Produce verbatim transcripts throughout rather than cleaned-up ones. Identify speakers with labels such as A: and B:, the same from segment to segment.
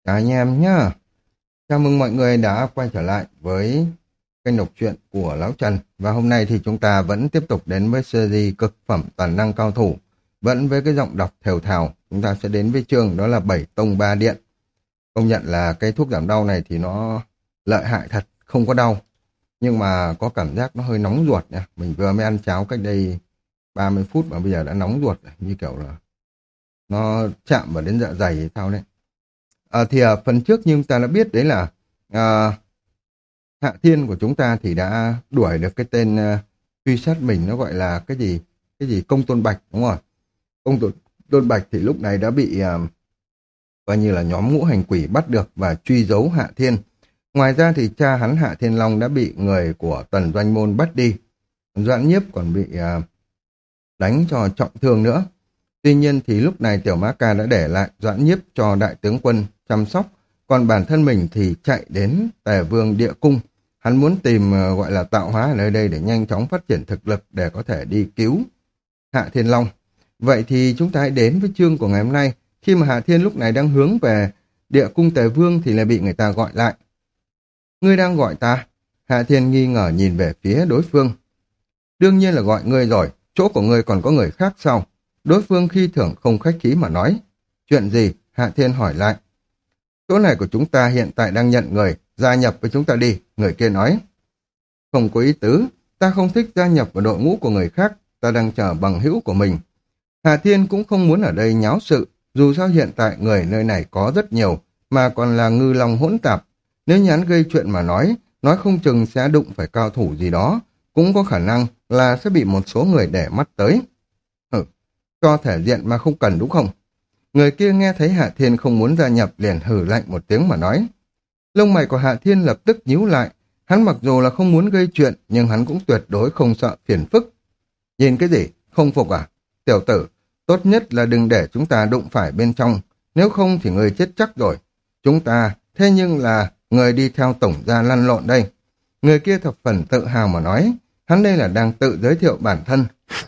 A: Chào anh em nhá. Chào mừng mọi người đã quay trở lại với kênh đọc truyện của Lão Trần. Và hôm nay thì chúng ta vẫn tiếp tục đến với series cực phẩm toàn năng cao thủ. Vẫn với cái giọng đọc thều thào, chúng ta sẽ đến với chương đó là Bảy Tông Ba Điện. Công nhận là cái thuốc giảm đau này thì nó lợi hại thật, không có đau. Nhưng mà có cảm giác nó hơi nóng ruột nha. Mình vừa mới ăn cháo cách đây ba mươi phút mà bây giờ đã nóng ruột rồi. Như kiểu là nó chạm vào đến dạ dày thì sao đấy. À, thì ở phần trước như chúng ta đã biết đấy là à, Hạ Thiên của chúng ta thì đã đuổi được cái tên à, truy sát mình, nó gọi là cái gì cái gì Công Tôn Bạch, đúng rồi. Công Tôn, Tôn Bạch thì lúc này đã bị à, coi như là nhóm ngũ hành quỷ bắt được và truy giấu Hạ Thiên. Ngoài ra thì cha hắn Hạ Thiên Long đã bị người của Tần Doanh Môn bắt đi. Doãn Nhiếp còn bị à, đánh cho trọng thương nữa. Tuy nhiên thì lúc này Tiểu Mã Ca đã để lại Doãn Nhiếp cho đại tướng quân chăm sóc, còn bản thân mình thì chạy đến Tề Vương Địa Cung. Hắn muốn tìm uh, gọi là tạo hóa ở nơi đây để nhanh chóng phát triển thực lực để có thể đi cứu Hạ Thiên Long. Vậy thì chúng ta hãy đến với chương của ngày hôm nay. Khi mà Hạ Thiên lúc này đang hướng về Địa Cung Tề Vương thì lại bị người ta gọi lại. Ngươi đang gọi ta? Hạ Thiên nghi ngờ nhìn về phía đối phương. Đương nhiên là gọi ngươi rồi, chỗ của ngươi còn có người khác sao? Đối phương khi thưởng không khách khí mà nói. Chuyện gì? Hạ Thiên hỏi lại. Chỗ này của chúng ta hiện tại đang nhận người, gia nhập với chúng ta đi, người kia nói. Không có ý tứ, ta không thích gia nhập vào đội ngũ của người khác, ta đang chờ bằng hữu của mình. Hạ Thiên cũng không muốn ở đây nháo sự, dù sao hiện tại người nơi này có rất nhiều, mà còn là ngư long hỗn tạp. Nếu nhắn gây chuyện mà nói, nói không chừng sẽ đụng phải cao thủ gì đó, cũng có khả năng là sẽ bị một số người để mắt tới. Hừ, cho thể diện mà không cần đúng không? Người kia nghe thấy Hạ Thiên không muốn gia nhập liền hừ lạnh một tiếng mà nói. Lông mày của Hạ Thiên lập tức nhíu lại. Hắn mặc dù là không muốn gây chuyện, nhưng hắn cũng tuyệt đối không sợ phiền phức. Nhìn cái gì? Không phục à? Tiểu tử, tốt nhất là đừng để chúng ta đụng phải bên trong. Nếu không thì người chết chắc rồi. Chúng ta, thế nhưng là người đi theo tổng gia lăn lộn đây. Người kia thập phần tự hào mà nói. Hắn đây là đang tự giới thiệu bản thân.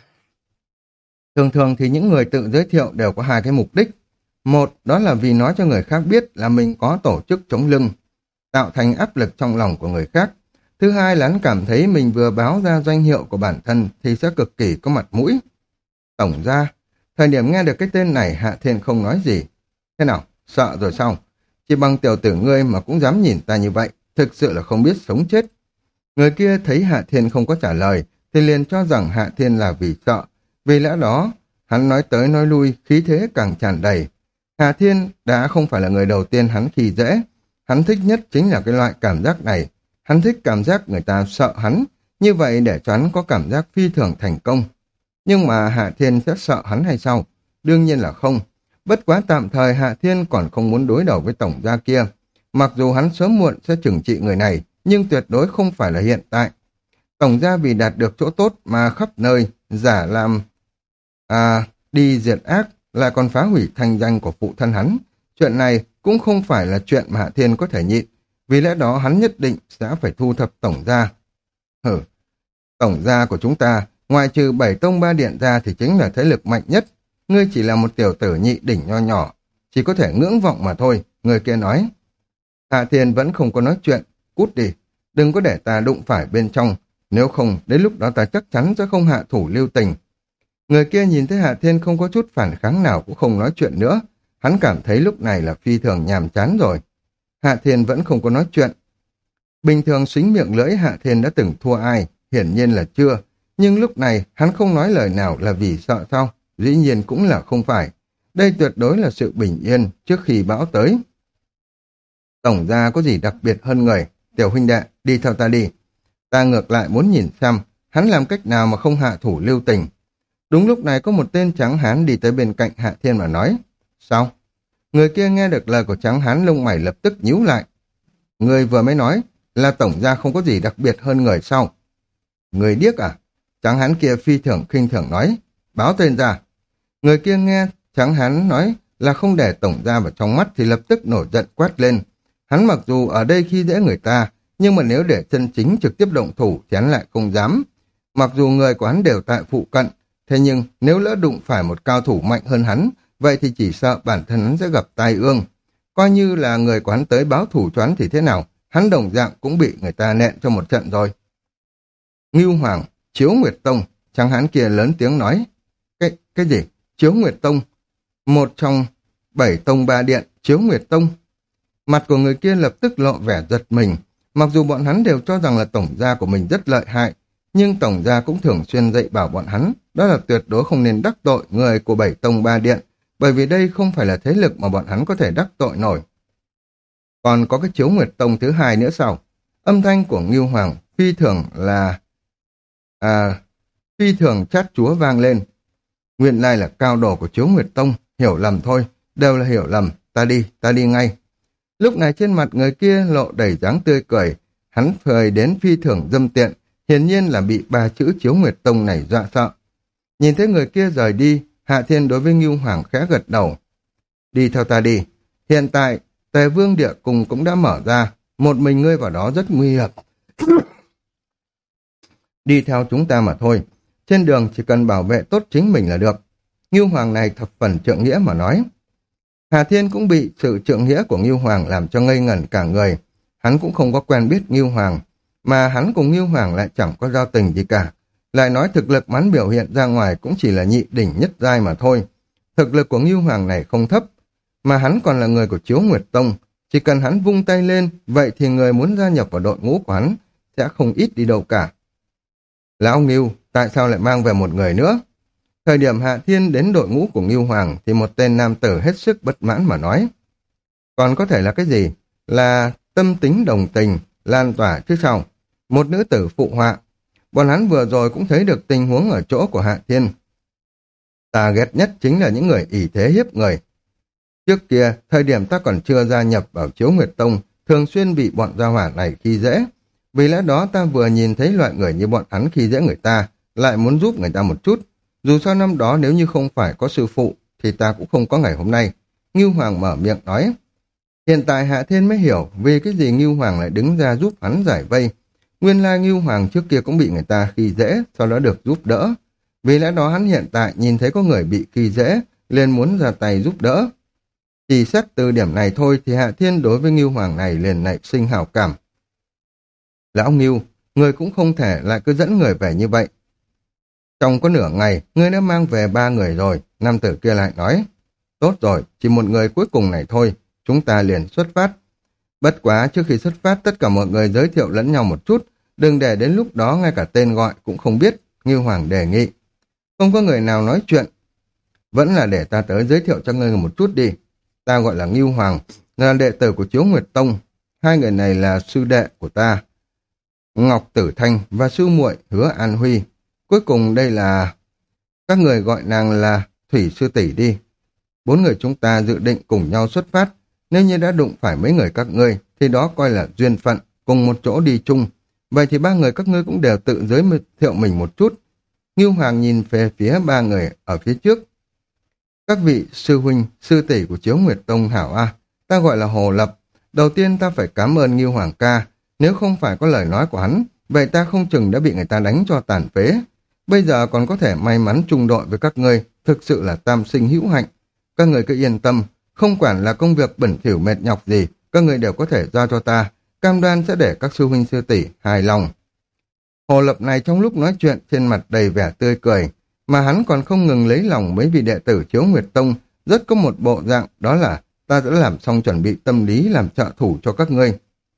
A: Thường thường thì những người tự giới thiệu đều có hai cái mục đích. Một, đó là vì nói cho người khác biết là mình có tổ chức chống lưng, tạo thành áp lực trong lòng của người khác. Thứ hai là hắn cảm thấy mình vừa báo ra danh hiệu của bản thân thì sẽ cực kỳ có mặt mũi. Tổng gia, thời điểm nghe được cái tên này Hạ Thiên không nói gì. Thế nào, sợ rồi sao? Chỉ bằng tiểu tử ngươi mà cũng dám nhìn ta như vậy, thực sự là không biết sống chết. Người kia thấy Hạ Thiên không có trả lời thì liền cho rằng Hạ Thiên là vì sợ. Vì lẽ đó, hắn nói tới nói lui, khí thế càng tràn đầy. Hạ Thiên đã không phải là người đầu tiên hắn khi dễ. Hắn thích nhất chính là cái loại cảm giác này. Hắn thích cảm giác người ta sợ hắn, như vậy để cho hắn có cảm giác phi thường thành công. Nhưng mà Hạ Thiên sẽ sợ hắn hay sao? Đương nhiên là không. Bất quá tạm thời Hạ Thiên còn không muốn đối đầu với tổng gia kia. Mặc dù hắn sớm muộn sẽ trừng trị người này, nhưng tuyệt đối không phải là hiện tại. Tổng gia vì đạt được chỗ tốt mà khắp nơi giả làm à, đi diệt ác, lại còn phá hủy thanh danh của phụ thân hắn. Chuyện này cũng không phải là chuyện mà Hạ Thiên có thể nhịn, vì lẽ đó hắn nhất định sẽ phải thu thập tổng gia. Hử, tổng gia của chúng ta, ngoài trừ bảy tông ba điện ra thì chính là thế lực mạnh nhất. Ngươi chỉ là một tiểu tử nhị đỉnh nho nhỏ, chỉ có thể ngưỡng vọng mà thôi, người kia nói. Hạ Thiên vẫn không có nói chuyện, cút đi, đừng có để ta đụng phải bên trong, nếu không đến lúc đó ta chắc chắn sẽ không hạ thủ lưu tình. Người kia nhìn thấy Hạ Thiên không có chút phản kháng nào cũng không nói chuyện nữa. Hắn cảm thấy lúc này là phi thường nhàm chán rồi. Hạ Thiên vẫn không có nói chuyện. Bình thường xính miệng lưỡi Hạ Thiên đã từng thua ai, hiển nhiên là chưa. Nhưng lúc này hắn không nói lời nào là vì sợ sao? Dĩ nhiên cũng là không phải. Đây tuyệt đối là sự bình yên trước khi bão tới. Tổng gia có gì đặc biệt hơn người? Tiểu huynh đệ, đi theo ta đi. Ta ngược lại muốn nhìn xem hắn làm cách nào mà không hạ thủ lưu tình. Đúng lúc này có một tên trắng hán đi tới bên cạnh Hạ Thiên mà nói. Sao? Người kia nghe được lời của trắng hán lông mày lập tức nhíu lại. Người vừa mới nói là tổng gia không có gì đặc biệt hơn người sao? Người điếc à? Trắng hán kia phi thường khinh thường nói. Báo tên ra. Người kia nghe trắng hán nói là không để tổng gia vào trong mắt thì lập tức nổi giận quát lên. Hắn mặc dù ở đây khi dễ người ta, nhưng mà nếu để chân chính trực tiếp động thủ thì hắn lại không dám. Mặc dù người của hắn đều tại phụ cận, thế nhưng nếu lỡ đụng phải một cao thủ mạnh hơn hắn, vậy thì chỉ sợ bản thân hắn sẽ gặp tai ương. Coi như là người của hắn tới báo thủ cho hắn thì thế nào, hắn đồng dạng cũng bị người ta nện cho một trận rồi. Ngưu Hoàng, Chiếu Nguyệt Tông, tráng hán kia lớn tiếng nói. Cái, cái gì? Chiếu Nguyệt Tông? Một trong bảy tông ba điện, Chiếu Nguyệt Tông. Mặt của người kia lập tức lộ vẻ giật mình. Mặc dù bọn hắn đều cho rằng là tổng gia của mình rất lợi hại, nhưng tổng gia cũng thường xuyên dạy bảo bọn hắn, đó là tuyệt đối không nên đắc tội người của bảy tông ba điện, bởi vì đây không phải là thế lực mà bọn hắn có thể đắc tội nổi. Còn có cái Chiếu Nguyệt Tông thứ hai nữa sao? Âm thanh của Ngưu Hoàng phi thường là... À... Phi thường chát chúa vang lên. Nguyên lai là cao đồ của Chiếu Nguyệt Tông, hiểu lầm thôi, đều là hiểu lầm, ta đi, ta đi ngay. Lúc này trên mặt người kia lộ đầy dáng tươi cười, hắn cười đến phi thường dâm tiện, hiển nhiên là bị ba chữ Chiếu Nguyệt Tông này dọa sợ. Nhìn thấy người kia rời đi, Hạ Thiên đối với Ngưu Hoàng khẽ gật đầu. Đi theo ta đi, hiện tại Tề Vương Địa Cung cũng đã mở ra, một mình ngươi vào đó rất nguy hiểm. Đi theo chúng ta mà thôi, trên đường chỉ cần bảo vệ tốt chính mình là được. Ngưu Hoàng này thập phần trượng nghĩa mà nói. Hà Thiên cũng bị sự trượng nghĩa của Ngưu Hoàng làm cho ngây ngẩn cả người. Hắn cũng không có quen biết Ngưu Hoàng, mà hắn cùng Ngưu Hoàng lại chẳng có giao tình gì cả. Lại nói thực lực hắn biểu hiện ra ngoài cũng chỉ là nhị đỉnh nhất giai mà thôi. Thực lực của Ngưu Hoàng này không thấp, mà hắn còn là người của Chiếu Nguyệt Tông. Chỉ cần hắn vung tay lên, vậy thì người muốn gia nhập vào đội ngũ của hắn sẽ không ít đi đâu cả. Lão Ngưu, tại sao lại mang về một người nữa? Thời điểm Hạ Thiên đến đội ngũ của Ngưu Hoàng thì một tên nam tử hết sức bất mãn mà nói. Còn có thể là cái gì? Là tâm tính đồng tình, lan tỏa chứ sao? Một nữ tử phụ họa. Bọn hắn vừa rồi cũng thấy được tình huống ở chỗ của Hạ Thiên. Ta ghét nhất chính là những người ỷ thế hiếp người. Trước kia, thời điểm ta còn chưa gia nhập vào Chiếu Nguyệt Tông, thường xuyên bị bọn gia hỏa này khi dễ. Vì lẽ đó ta vừa nhìn thấy loại người như bọn hắn khi dễ người ta, lại muốn giúp người ta một chút. Dù sao năm đó nếu như không phải có sư phụ, thì ta cũng không có ngày hôm nay. Ngưu Hoàng mở miệng nói. Hiện tại Hạ Thiên mới hiểu vì cái gì Ngưu Hoàng lại đứng ra giúp hắn giải vây. Nguyên lai Ngưu Hoàng trước kia cũng bị người ta khi dễ, sau đó được giúp đỡ. Vì lẽ đó hắn hiện tại nhìn thấy có người bị khi dễ, liền muốn ra tay giúp đỡ. Chỉ xét từ điểm này thôi thì Hạ Thiên đối với Ngưu Hoàng này liền nảy sinh hảo cảm. Lão Ngưu, người cũng không thể lại cứ dẫn người về như vậy. Trong có nửa ngày, ngươi đã mang về ba người rồi, nam tử kia lại nói. Tốt rồi, chỉ một người cuối cùng này thôi, chúng ta liền xuất phát. Bất quá trước khi xuất phát tất cả mọi người giới thiệu lẫn nhau một chút, đừng để đến lúc đó ngay cả tên gọi cũng không biết, Ngưu Hoàng đề nghị. Không có người nào nói chuyện. Vẫn là để ta tới giới thiệu cho ngươi một chút đi. Ta gọi là Ngưu Hoàng, là đệ tử của Chiếu Nguyệt Tông. Hai người này là sư đệ của ta, Ngọc Tử Thanh và sư muội Hứa An Huy. Cuối cùng đây là... Các người gọi nàng là Thủy Sư Tỷ đi. Bốn người chúng ta dự định cùng nhau xuất phát. Nếu như đã đụng phải mấy người các ngươi, thì đó coi là duyên phận, cùng một chỗ đi chung. Vậy thì ba người các ngươi cũng đều tự giới thiệu mình một chút. Ngưu Hoàng nhìn về phía ba người ở phía trước. Các vị sư huynh, sư tỷ của Chiếu Nguyệt Tông hảo a, ta gọi là Hồ Lập. Đầu tiên ta phải cảm ơn Ngưu Hoàng ca. Nếu không phải có lời nói của hắn, vậy ta không chừng đã bị người ta đánh cho tàn phế. Bây giờ còn có thể may mắn chung đội với các ngươi, thực sự là tam sinh hữu hạnh. Các người cứ yên tâm, không quản là công việc bẩn thỉu mệt nhọc gì, các người đều có thể giao cho ta, cam đoan sẽ để các sư huynh sư tỷ hài lòng. Hồ Lập này trong lúc nói chuyện trên mặt đầy vẻ tươi cười, mà hắn còn không ngừng lấy lòng mấy vị đệ tử Chiếu Nguyệt Tông, rất có một bộ dạng đó là ta đã làm xong chuẩn bị tâm lý làm trợ thủ cho các ngươi.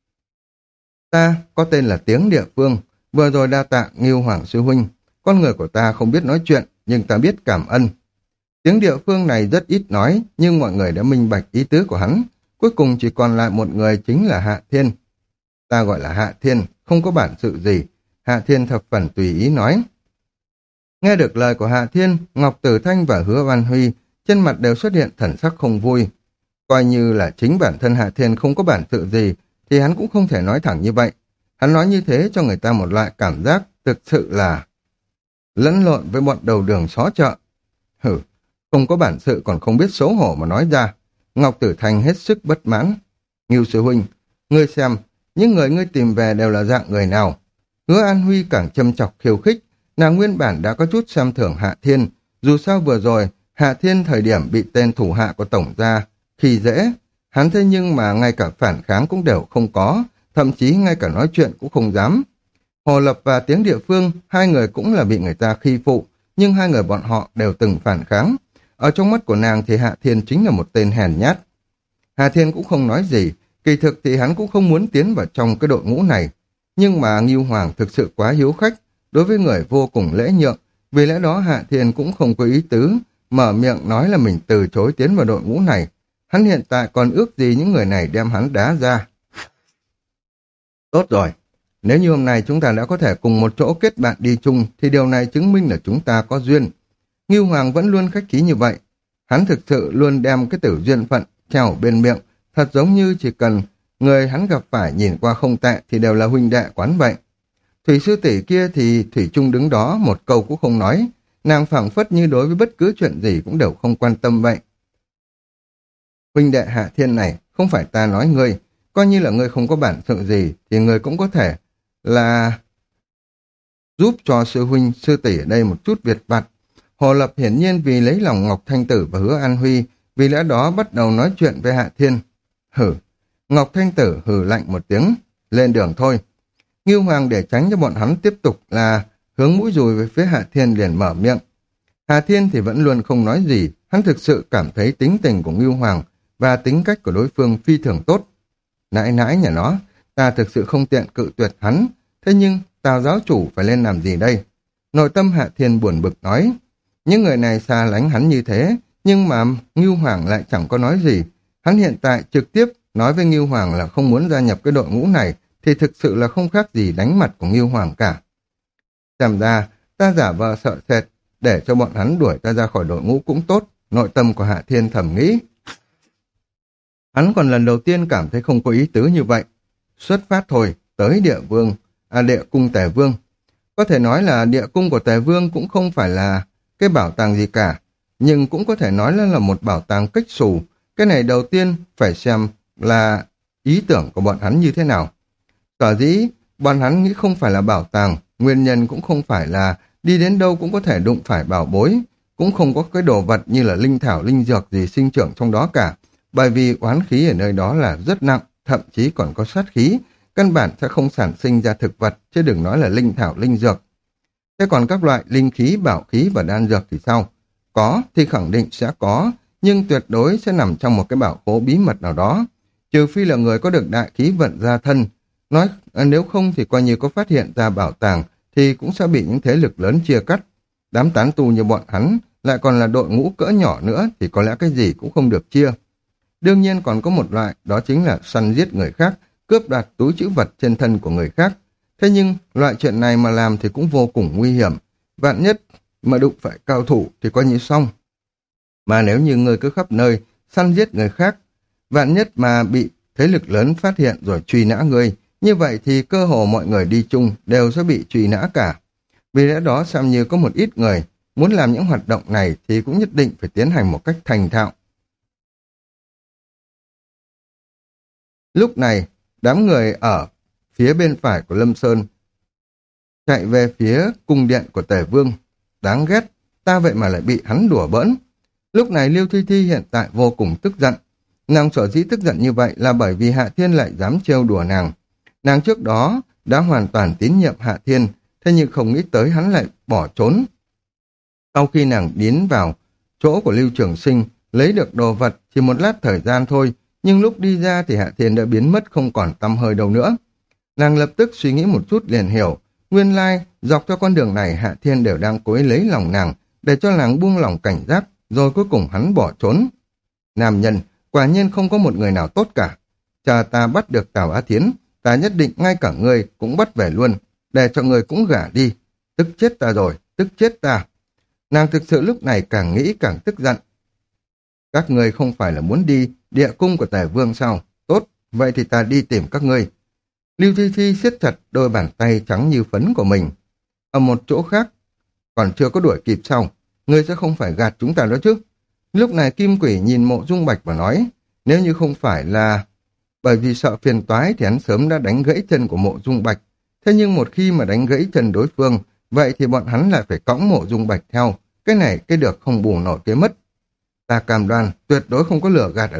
A: Ta có tên là Tiếng Địa Phương, vừa rồi đa tạ Ngưu Hoàng sư huynh. Con người của ta không biết nói chuyện, nhưng ta biết cảm ơn. Tiếng Địa Phương này rất ít nói, nhưng mọi người đã minh bạch ý tứ của hắn. Cuối cùng chỉ còn lại một người chính là Hạ Thiên. Ta gọi là Hạ Thiên, không có bản sự gì. Hạ Thiên thập phần tùy ý nói. Nghe được lời của Hạ Thiên, Ngọc Tử Thanh và Hứa Văn Huy trên mặt đều xuất hiện thần sắc không vui. Coi như là chính bản thân Hạ Thiên không có bản sự gì, thì hắn cũng không thể nói thẳng như vậy. Hắn nói như thế cho người ta một loại cảm giác thực sự là lẫn lộn với bọn đầu đường xó chợ. Hử, không có bản sự còn không biết xấu hổ mà nói ra. Ngọc Tử Thanh hết sức bất mãn. Ngưu sư huynh, ngươi xem, những người ngươi tìm về đều là dạng người nào? Hứa An Huy càng châm chọc khiêu khích, nàng nguyên bản đã có chút xem thưởng Hạ Thiên. Dù sao vừa rồi, Hạ Thiên thời điểm bị tên thủ hạ của tổng gia khi dễ, Hắn thế nhưng mà ngay cả phản kháng cũng đều không có, thậm chí ngay cả nói chuyện cũng không dám. Hồ Lập và Tiếng Địa Phương, hai người cũng là bị người ta khi phụ, nhưng hai người bọn họ đều từng phản kháng. Ở trong mắt của nàng thì Hạ Thiên chính là một tên hèn nhát. Hạ Thiên cũng không nói gì, kỳ thực thì hắn cũng không muốn tiến vào trong cái đội ngũ này. Nhưng mà Ngưu Hoàng thực sự quá hiếu khách, đối với người vô cùng lễ nhượng, vì lẽ đó Hạ Thiên cũng không có ý tứ, mở miệng nói là mình từ chối tiến vào đội ngũ này. Hắn hiện tại còn ước gì những người này đem hắn đá ra. Tốt rồi, nếu như hôm nay chúng ta đã có thể cùng một chỗ kết bạn đi chung, thì điều này chứng minh là chúng ta có duyên. Ngưu Hoàng vẫn luôn khách khí như vậy. Hắn thực sự luôn đem cái tử duyên phận treo bên miệng, thật giống như chỉ cần người hắn gặp phải nhìn qua không tệ thì đều là huynh đệ quán vậy. Thủy sư tỷ kia thì Thủy Trung đứng đó một câu cũng không nói, nàng phảng phất như đối với bất cứ chuyện gì cũng đều không quan tâm vậy. Huynh đệ Hạ Thiên này, không phải ta nói ngươi, coi như là ngươi không có bản sự gì thì ngươi cũng có thể là giúp cho sư huynh sư tỷ ở đây một chút việc vặt. Hồ Lập hiển nhiên vì lấy lòng Ngọc Thanh Tử và Hứa An Huy, vì lẽ đó bắt đầu nói chuyện với Hạ Thiên. Hử, Ngọc Thanh Tử hử lạnh một tiếng, lên đường thôi. Ngưu Hoàng để tránh cho bọn hắn tiếp tục là hướng mũi dùi về phía Hạ Thiên liền mở miệng. Hạ Thiên thì vẫn luôn không nói gì, hắn thực sự cảm thấy tính tình của Ngưu Hoàng và tính cách của đối phương phi thường tốt. Nãi nãi nhà nó, ta thực sự không tiện cự tuyệt hắn, thế nhưng Tào giáo chủ phải lên làm gì đây? Nội tâm Hạ Thiên buồn bực nói, những người này xa lánh hắn như thế, nhưng mà Ngưu Hoàng lại chẳng có nói gì. Hắn hiện tại trực tiếp nói với Ngưu Hoàng là không muốn gia nhập cái đội ngũ này, thì thực sự là không khác gì đánh mặt của Ngưu Hoàng cả. Xem ra, ta giả vờ sợ sệt, để cho bọn hắn đuổi ta ra khỏi đội ngũ cũng tốt, nội tâm của Hạ Thiên thầm nghĩ. Hắn còn lần đầu tiên cảm thấy không có ý tứ như vậy. Xuất phát thôi, tới địa vương, à địa cung Tề Vương. Có thể nói là địa cung của Tề Vương cũng không phải là cái bảo tàng gì cả, nhưng cũng có thể nói là, là một bảo tàng cách xù. Cái này đầu tiên phải xem là ý tưởng của bọn hắn như thế nào. Sở dĩ, bọn hắn nghĩ không phải là bảo tàng, nguyên nhân cũng không phải là đi đến đâu cũng có thể đụng phải bảo bối, cũng không có cái đồ vật như là linh thảo, linh dược gì sinh trưởng trong đó cả, bởi vì oán khí ở nơi đó là rất nặng, thậm chí còn có sát khí, căn bản sẽ không sản sinh ra thực vật, chứ đừng nói là linh thảo, linh dược. Thế còn các loại linh khí, bảo khí và đan dược thì sao? Có thì khẳng định sẽ có, nhưng tuyệt đối sẽ nằm trong một cái bảo khố bí mật nào đó, trừ phi là người có được đại khí vận gia thân. Nói à, nếu không thì coi như có phát hiện ra bảo tàng thì cũng sẽ bị những thế lực lớn chia cắt. Đám tán tu như bọn hắn lại còn là đội ngũ cỡ nhỏ nữa thì có lẽ cái gì cũng không được chia. Đương nhiên còn có một loại, đó chính là săn giết người khác, cướp đoạt túi trữ vật trên thân của người khác. Thế nhưng loại chuyện này mà làm thì cũng vô cùng nguy hiểm. Vạn nhất mà đụng phải cao thủ thì coi như xong. Mà nếu như người cứ khắp nơi săn giết người khác, vạn nhất mà bị thế lực lớn phát hiện rồi truy nã người, như vậy thì cơ hồ mọi người đi chung đều sẽ bị truy nã cả. Vì lẽ đó xem như có một ít người muốn làm những hoạt động này thì cũng nhất định phải tiến hành một cách thành thạo. Lúc này, đám người ở phía bên phải của Lâm Sơn chạy về phía cung điện của Tề Vương. Đáng ghét, ta vậy mà lại bị hắn đùa bỡn. Lúc này Liêu Thi Thi hiện tại vô cùng tức giận. Nàng sở dĩ tức giận như vậy là bởi vì Hạ Thiên lại dám trêu đùa nàng. Nàng trước đó đã hoàn toàn tín nhiệm Hạ Thiên, thế nhưng không nghĩ tới hắn lại bỏ trốn. Sau khi nàng đến vào chỗ của Lưu Trường Sinh, lấy được đồ vật chỉ một lát thời gian thôi, nhưng lúc đi ra thì Hạ Thiên đã biến mất không còn tăm hơi đâu nữa. Nàng lập tức suy nghĩ một chút liền hiểu, nguyên lai dọc theo con đường này Hạ Thiên đều đang cố ý lấy lòng nàng, để cho nàng buông lòng cảnh giác, rồi cuối cùng hắn bỏ trốn. Nam nhân, quả nhiên không có một người nào tốt cả. Chờ ta bắt được Tào Á Thiến, ta nhất định ngay cả ngươi cũng bắt về luôn, để cho ngươi cũng gả đi. Tức chết ta rồi, tức chết ta. Nàng thực sự lúc này càng nghĩ càng tức giận. Các ngươi không phải là muốn đi địa cung của Tề Vương sao? Tốt, vậy thì ta đi tìm các ngươi. Lưu Thi Thi siết chặt đôi bàn tay trắng như phấn của mình. Ở một chỗ khác, còn chưa có đuổi kịp sau, ngươi sẽ không phải gạt chúng ta đó chứ. Lúc này Kim Quỷ nhìn Mộ Dung Bạch và nói, nếu như không phải là bởi vì sợ phiền toái thì hắn sớm đã đánh gãy chân của Mộ Dung Bạch. Thế nhưng một khi mà đánh gãy chân đối phương, vậy thì bọn hắn lại phải cõng Mộ Dung Bạch theo. Cái này cái được không bù nổi cái mất. Ta cam đoan, tuyệt đối không có lửa gạt ở đây,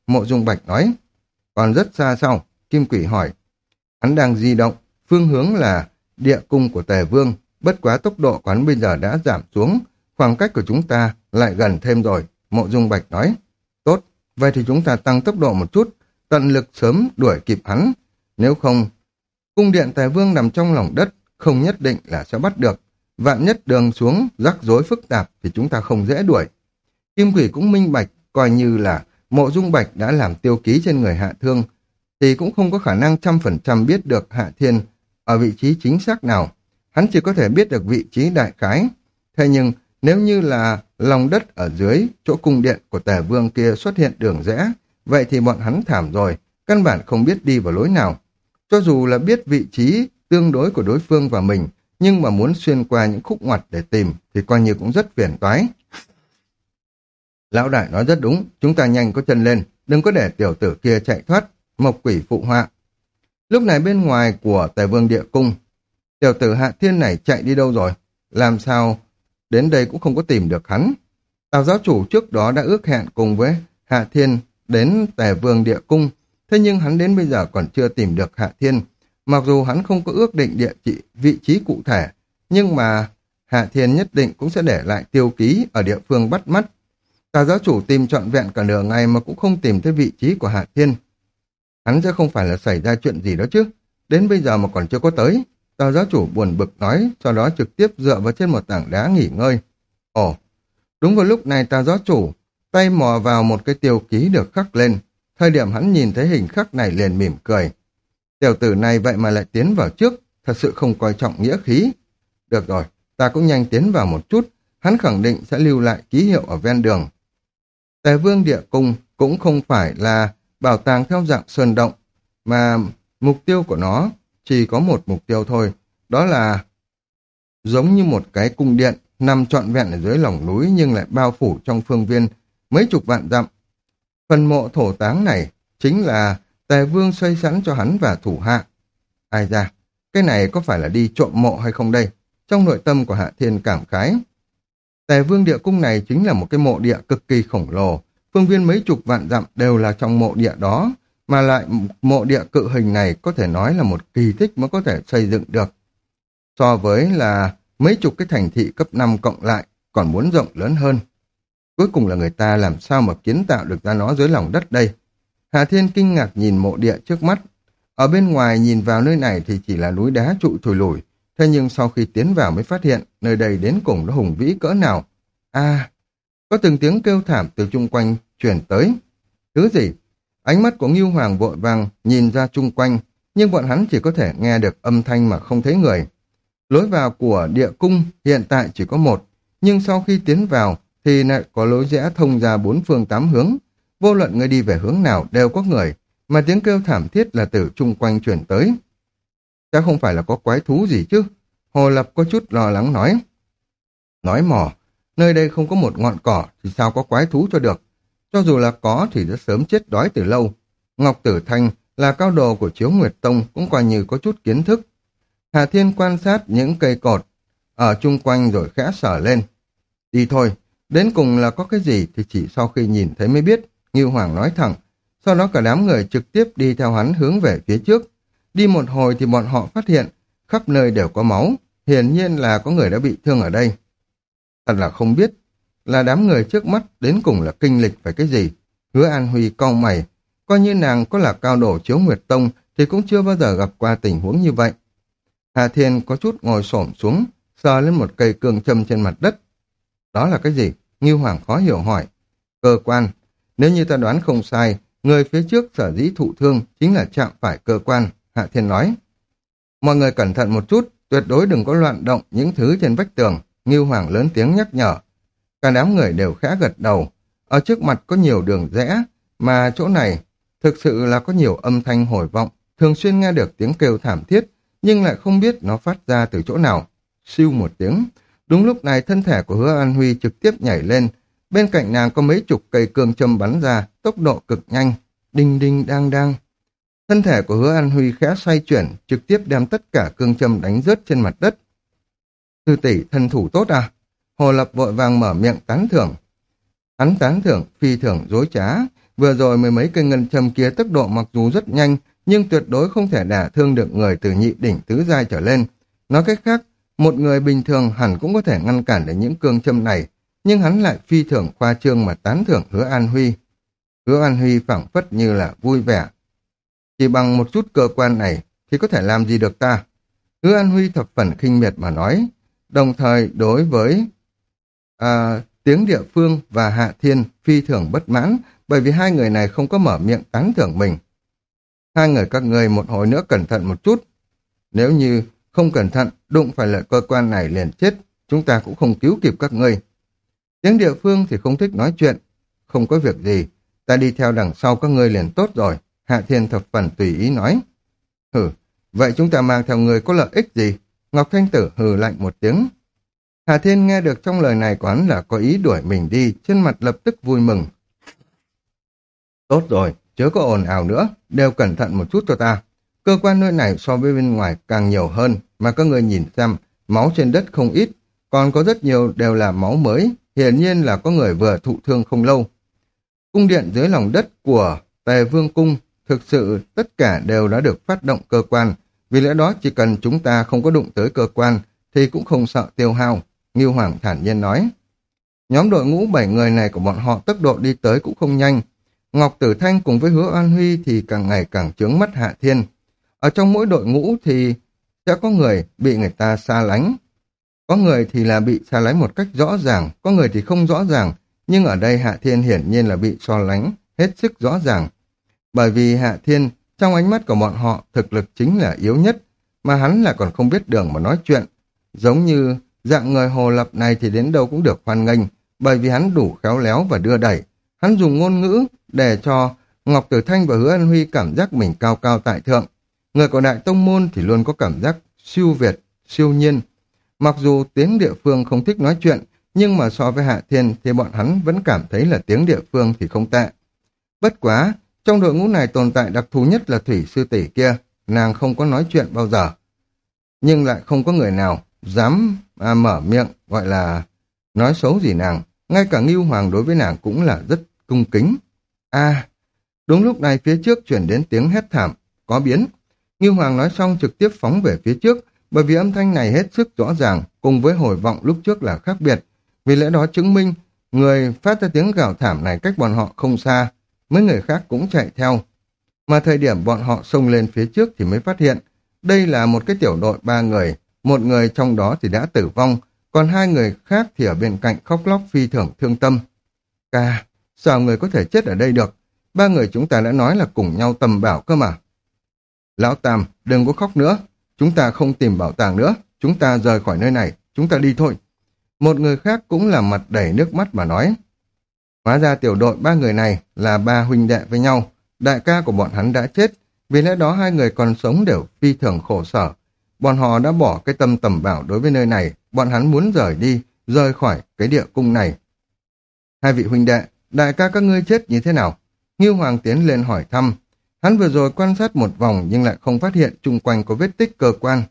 A: Mộ Dung Bạch nói. Còn rất xa sau, Kim Quỷ hỏi. Hắn đang di động, phương hướng là địa cung của Tề Vương, bất quá tốc độ của hắn bây giờ đã giảm xuống, khoảng cách của chúng ta lại gần thêm rồi, Mộ Dung Bạch nói. Tốt, vậy thì chúng ta tăng tốc độ một chút, tận lực sớm đuổi kịp hắn, nếu không, cung điện Tề Vương nằm trong lòng đất, không nhất định là sẽ bắt được, vạn nhất đường xuống rắc rối phức tạp thì chúng ta không dễ đuổi. Kim Quỷ cũng minh bạch, coi như là Mộ Dung Bạch đã làm tiêu ký trên người Hạ Thương, thì cũng không có khả năng trăm phần trăm biết được Hạ Thiên ở vị trí chính xác nào. Hắn chỉ có thể biết được vị trí đại khái. Thế nhưng, nếu như là lòng đất ở dưới chỗ cung điện của Tề Vương kia xuất hiện đường rẽ, vậy thì bọn hắn thảm rồi, căn bản không biết đi vào lối nào. Cho dù là biết vị trí tương đối của đối phương và mình, nhưng mà muốn xuyên qua những khúc ngoặt để tìm thì coi như cũng rất phiền toái. Lão đại nói rất đúng, chúng ta nhanh có chân lên, đừng có để tiểu tử kia chạy thoát. Mộc Quỷ phụ họa. Lúc này bên ngoài của Tề Vương địa cung, tiểu tử Hạ Thiên này chạy đi đâu rồi? Làm sao đến đây cũng không có tìm được hắn? Tào giáo chủ trước đó đã ước hẹn cùng với Hạ Thiên đến Tề Vương địa cung, thế nhưng hắn đến bây giờ còn chưa tìm được Hạ Thiên. Mặc dù hắn không có ước định địa chỉ, vị trí cụ thể, nhưng mà Hạ Thiên nhất định cũng sẽ để lại tiêu ký ở địa phương bắt mắt. Tào giáo chủ tìm trọn vẹn cả nửa ngày mà cũng không tìm thấy vị trí của Hạ Thiên. Hắn sẽ không phải là xảy ra chuyện gì đó chứ, đến bây giờ mà còn chưa có tới. Tào giáo chủ buồn bực nói, sau đó trực tiếp dựa vào trên một tảng đá nghỉ ngơi. Ồ, đúng vào lúc này Tào giáo chủ tay mò vào một cái tiêu ký được khắc lên. Thời điểm hắn nhìn thấy hình khắc này liền mỉm cười. Tiểu tử này vậy mà lại tiến vào trước, thật sự không coi trọng nghĩa khí. Được rồi, ta cũng nhanh tiến vào một chút, hắn khẳng định sẽ lưu lại ký hiệu ở ven đường. Tề Vương địa cung cũng không phải là bảo tàng theo dạng sơn động, mà mục tiêu của nó chỉ có một mục tiêu thôi, đó là giống như một cái cung điện nằm trọn vẹn ở dưới lòng núi nhưng lại bao phủ trong phương viên mấy chục vạn dặm. Phần mộ thổ táng này chính là Tề Vương xây sẵn cho hắn và thủ hạ. Ai ra, cái này có phải là đi trộm mộ hay không đây? Trong nội tâm của Hạ Thiên cảm khái. Tề Vương địa cung này chính là một cái mộ địa cực kỳ khổng lồ, phương viên mấy chục vạn dặm đều là trong mộ địa đó, mà lại mộ địa cự hình này có thể nói là một kỳ tích mới có thể xây dựng được. So với là mấy chục cái thành thị cấp năm cộng lại, còn muốn rộng lớn hơn. Cuối cùng là người ta làm sao mà kiến tạo được ra nó dưới lòng đất đây? Hà Thiên kinh ngạc nhìn mộ địa trước mắt. Ở bên ngoài nhìn vào nơi này thì chỉ là núi đá trụi thùi lủi, thế nhưng sau khi tiến vào mới phát hiện nơi đây đến cùng nó hùng vĩ cỡ nào. À, có từng tiếng kêu thảm từ chung quanh truyền tới. Thứ gì? Ánh mắt của Ngưu Hoàng vội vàng nhìn ra chung quanh, nhưng bọn hắn chỉ có thể nghe được âm thanh mà không thấy người. Lối vào của địa cung hiện tại chỉ có một, nhưng sau khi tiến vào thì lại có lối rẽ thông ra bốn phương tám hướng. Vô luận người đi về hướng nào đều có người, mà tiếng kêu thảm thiết là từ chung quanh truyền tới. Chắc không phải là có quái thú gì chứ? Hồ Lập có chút lo lắng nói. Nói mỏ, nơi đây không có một ngọn cỏ thì sao có quái thú cho được. Cho dù là có thì đã sớm chết đói từ lâu. Ngọc Tử Thanh là cao đồ của Chiếu Nguyệt Tông cũng coi như có chút kiến thức. Hà Thiên quan sát những cây cột ở chung quanh rồi khẽ sở lên. Đi thôi, đến cùng là có cái gì thì chỉ sau khi nhìn thấy mới biết, Ngưu Hoàng nói thẳng. Sau đó cả đám người trực tiếp đi theo hắn hướng về phía trước. Đi một hồi thì bọn họ phát hiện khắp nơi đều có máu, hiển nhiên là có người đã bị thương ở đây. Thật là không biết là đám người trước mắt đến cùng là kinh lịch phải cái gì. Hứa An Huy cau mày, coi như nàng có là cao đồ Chiếu Nguyệt Tông thì cũng chưa bao giờ gặp qua tình huống như vậy. Hà Thiên có chút ngồi xổm xuống, sờ lên một cây cương châm trên mặt đất. Đó là cái gì? Ngưu Hoàng khó hiểu hỏi. Cơ quan. Nếu như ta đoán không sai, người phía trước sở dĩ thụ thương chính là chạm phải cơ quan, Hạ Thiên nói. Mọi người cẩn thận một chút, tuyệt đối đừng có loạn động những thứ trên vách tường, Ngưu Hoàng lớn tiếng nhắc nhở. Cả đám người đều khẽ gật đầu. Ở trước mặt có nhiều đường rẽ, mà chỗ này thực sự là có nhiều âm thanh hồi vọng, thường xuyên nghe được tiếng kêu thảm thiết, nhưng lại không biết nó phát ra từ chỗ nào. Siêu một tiếng. Đúng lúc này thân thể của Hứa An Huy trực tiếp nhảy lên, bên cạnh nàng có mấy chục cây cương châm bắn ra, tốc độ cực nhanh. Đinh đinh đang đang. Thân thể của Hứa An Huy khẽ xoay chuyển, trực tiếp đem tất cả cương châm đánh rớt trên mặt đất. Sư tỷ thân thủ tốt à? Hồ Lập vội vàng mở miệng tán thưởng. Hắn tán thưởng phi thường dối trá, Vừa rồi mười mấy cây ngân châm kia tốc độ mặc dù rất nhanh, nhưng tuyệt đối không thể đả thương được người từ nhị đỉnh tứ giai trở lên. Nói cách khác, một người bình thường hẳn cũng có thể ngăn cản được những cương châm này, nhưng hắn lại phi thường khoa trương mà tán thưởng Hứa An Huy. Hứa An Huy phảng phất như là vui vẻ. Chỉ bằng một chút cơ quan này thì có thể làm gì được ta? Hứa An Huy thập phần khinh miệt mà nói, đồng thời đối với à, Tiếng Địa Phương và Hạ Thiên phi thường bất mãn, bởi vì hai người này không có mở miệng tán thưởng mình. Hai người các ngươi một hồi nữa cẩn thận một chút. Nếu như không cẩn thận, đụng phải lợi cơ quan này liền chết, chúng ta cũng không cứu kịp các ngươi. Tiếng Địa Phương thì không thích nói chuyện. Không có việc gì, ta đi theo đằng sau các ngươi liền tốt rồi. Hạ Thiên thập phần tùy ý nói. Hừ, vậy chúng ta mang theo người có lợi ích gì? Ngọc Thanh Tử hừ lạnh một tiếng. Hạ Thiên nghe được trong lời này của hắn là có ý đuổi mình đi, trên mặt lập tức vui mừng. Tốt rồi, chớ có ồn ào nữa, đều cẩn thận một chút cho ta. Cơ quan nơi này so với bên ngoài càng nhiều hơn, mà các người nhìn xem, máu trên đất không ít, còn có rất nhiều đều là máu mới, hiển nhiên là có người vừa thụ thương không lâu. Cung điện dưới lòng đất của Tề Vương Cung, thực sự tất cả đều đã được phát động cơ quan, vì lẽ đó chỉ cần chúng ta không có đụng tới cơ quan, thì cũng không sợ tiêu hao, Ngưu Hoàng thản nhiên nói. Nhóm đội ngũ bảy người này của bọn họ tốc độ đi tới cũng không nhanh. Ngọc Tử Thanh cùng với Hứa An Huy thì càng ngày càng chướng mắt Hạ Thiên. Ở trong mỗi đội ngũ thì sẽ có người bị người ta xa lánh. Có người thì là bị xa lánh một cách rõ ràng, có người thì không rõ ràng, nhưng ở đây Hạ Thiên hiển nhiên là bị so lánh hết sức rõ ràng. Bởi vì Hạ Thiên, trong ánh mắt của bọn họ, thực lực chính là yếu nhất, mà hắn là còn không biết đường mà nói chuyện. Giống như dạng người Hồ Lập này thì đến đâu cũng được hoan nghênh, bởi vì hắn đủ khéo léo và đưa đẩy. Hắn dùng ngôn ngữ để cho Ngọc Tử Thanh và Hứa An Huy cảm giác mình cao cao tại thượng. Người của Đại Tông Môn thì luôn có cảm giác siêu việt, siêu nhiên. Mặc dù Tiếng Địa Phương không thích nói chuyện, nhưng mà so với Hạ Thiên thì bọn hắn vẫn cảm thấy là Tiếng Địa Phương thì không tệ. Bất quá, trong đội ngũ này tồn tại đặc thù nhất là Thủy Sư Tỷ kia, nàng không có nói chuyện bao giờ. Nhưng lại không có người nào dám à, mở miệng gọi là nói xấu gì nàng. Ngay cả Ngưu Hoàng đối với nàng cũng là rất cung kính. À, đúng lúc này phía trước chuyển đến tiếng hét thảm, có biến. Ngưu Hoàng nói xong trực tiếp phóng về phía trước, bởi vì âm thanh này hết sức rõ ràng, cùng với hồi vọng lúc trước là khác biệt. Vì lẽ đó chứng minh, người phát ra tiếng gào thảm này cách bọn họ không xa, mấy người khác cũng chạy theo. Mà thời điểm bọn họ xông lên phía trước thì mới phát hiện, đây là một cái tiểu đội ba người, một người trong đó thì đã tử vong, còn hai người khác thì ở bên cạnh khóc lóc phi thường thương tâm. Ca, sao người có thể chết ở đây được? Ba người chúng ta đã nói là cùng nhau tầm bảo cơ mà. Lão Tam, đừng có khóc nữa. Chúng ta không tìm bảo tàng nữa. Chúng ta rời khỏi nơi này. Chúng ta đi thôi. Một người khác cũng là mặt đầy nước mắt mà nói. Hóa ra tiểu đội ba người này là ba huynh đệ với nhau. Đại ca của bọn hắn đã chết. Vì lẽ đó hai người còn sống đều phi thường khổ sở. Bọn họ đã bỏ cái tâm tầm bảo đối với nơi này. Bọn hắn muốn rời đi, rời khỏi cái địa cung này. Hai vị huynh đệ, đại ca các ngươi chết như thế nào? Ngưu Hoàng tiến lên hỏi thăm. Hắn vừa rồi quan sát một vòng nhưng lại không phát hiện chung quanh có vết tích cơ quan.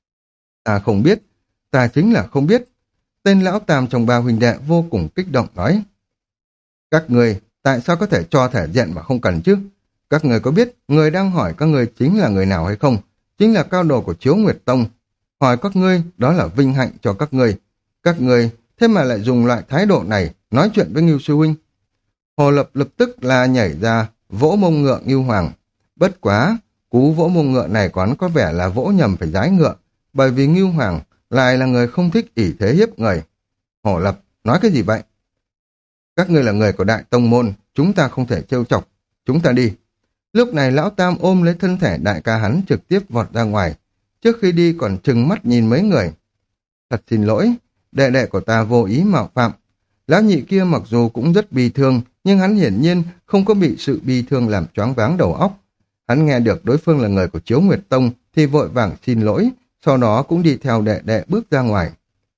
A: Ta không biết, ta chính là không biết. Tên lão Tam trong ba huynh đệ vô cùng kích động nói. Các người, tại sao có thể cho thể diện mà không cần chứ? Các người có biết người đang hỏi các người chính là người nào hay không? Chính là cao đồ của Chiếu Nguyệt Tông. Hỏi các ngươi, đó là vinh hạnh cho các ngươi. Các người, thế mà lại dùng loại thái độ này nói chuyện với Ngưu Sư Huynh. Hồ Lập lập tức là nhảy ra, vỗ mông ngựa Ngưu Hoàng. Bất quá, cú vỗ mông ngựa này quán có vẻ là vỗ nhầm phải giái ngựa, bởi vì Ngưu Hoàng lại là người không thích ỷ thế hiếp người. Hồ Lập, nói cái gì vậy? Các ngươi là người của Đại Tông Môn, chúng ta không thể trêu chọc, chúng ta đi. Lúc này lão Tam ôm lấy thân thể đại ca hắn trực tiếp vọt ra ngoài, trước khi đi còn trừng mắt nhìn mấy người. Thật xin lỗi, đệ đệ của ta vô ý mạo phạm. Lão nhị kia mặc dù cũng rất bi thương, nhưng hắn hiển nhiên không có bị sự bi thương làm choáng váng đầu óc. Hắn nghe được đối phương là người của Chiếu Nguyệt Tông thì vội vàng xin lỗi, sau đó cũng đi theo đệ đệ bước ra ngoài.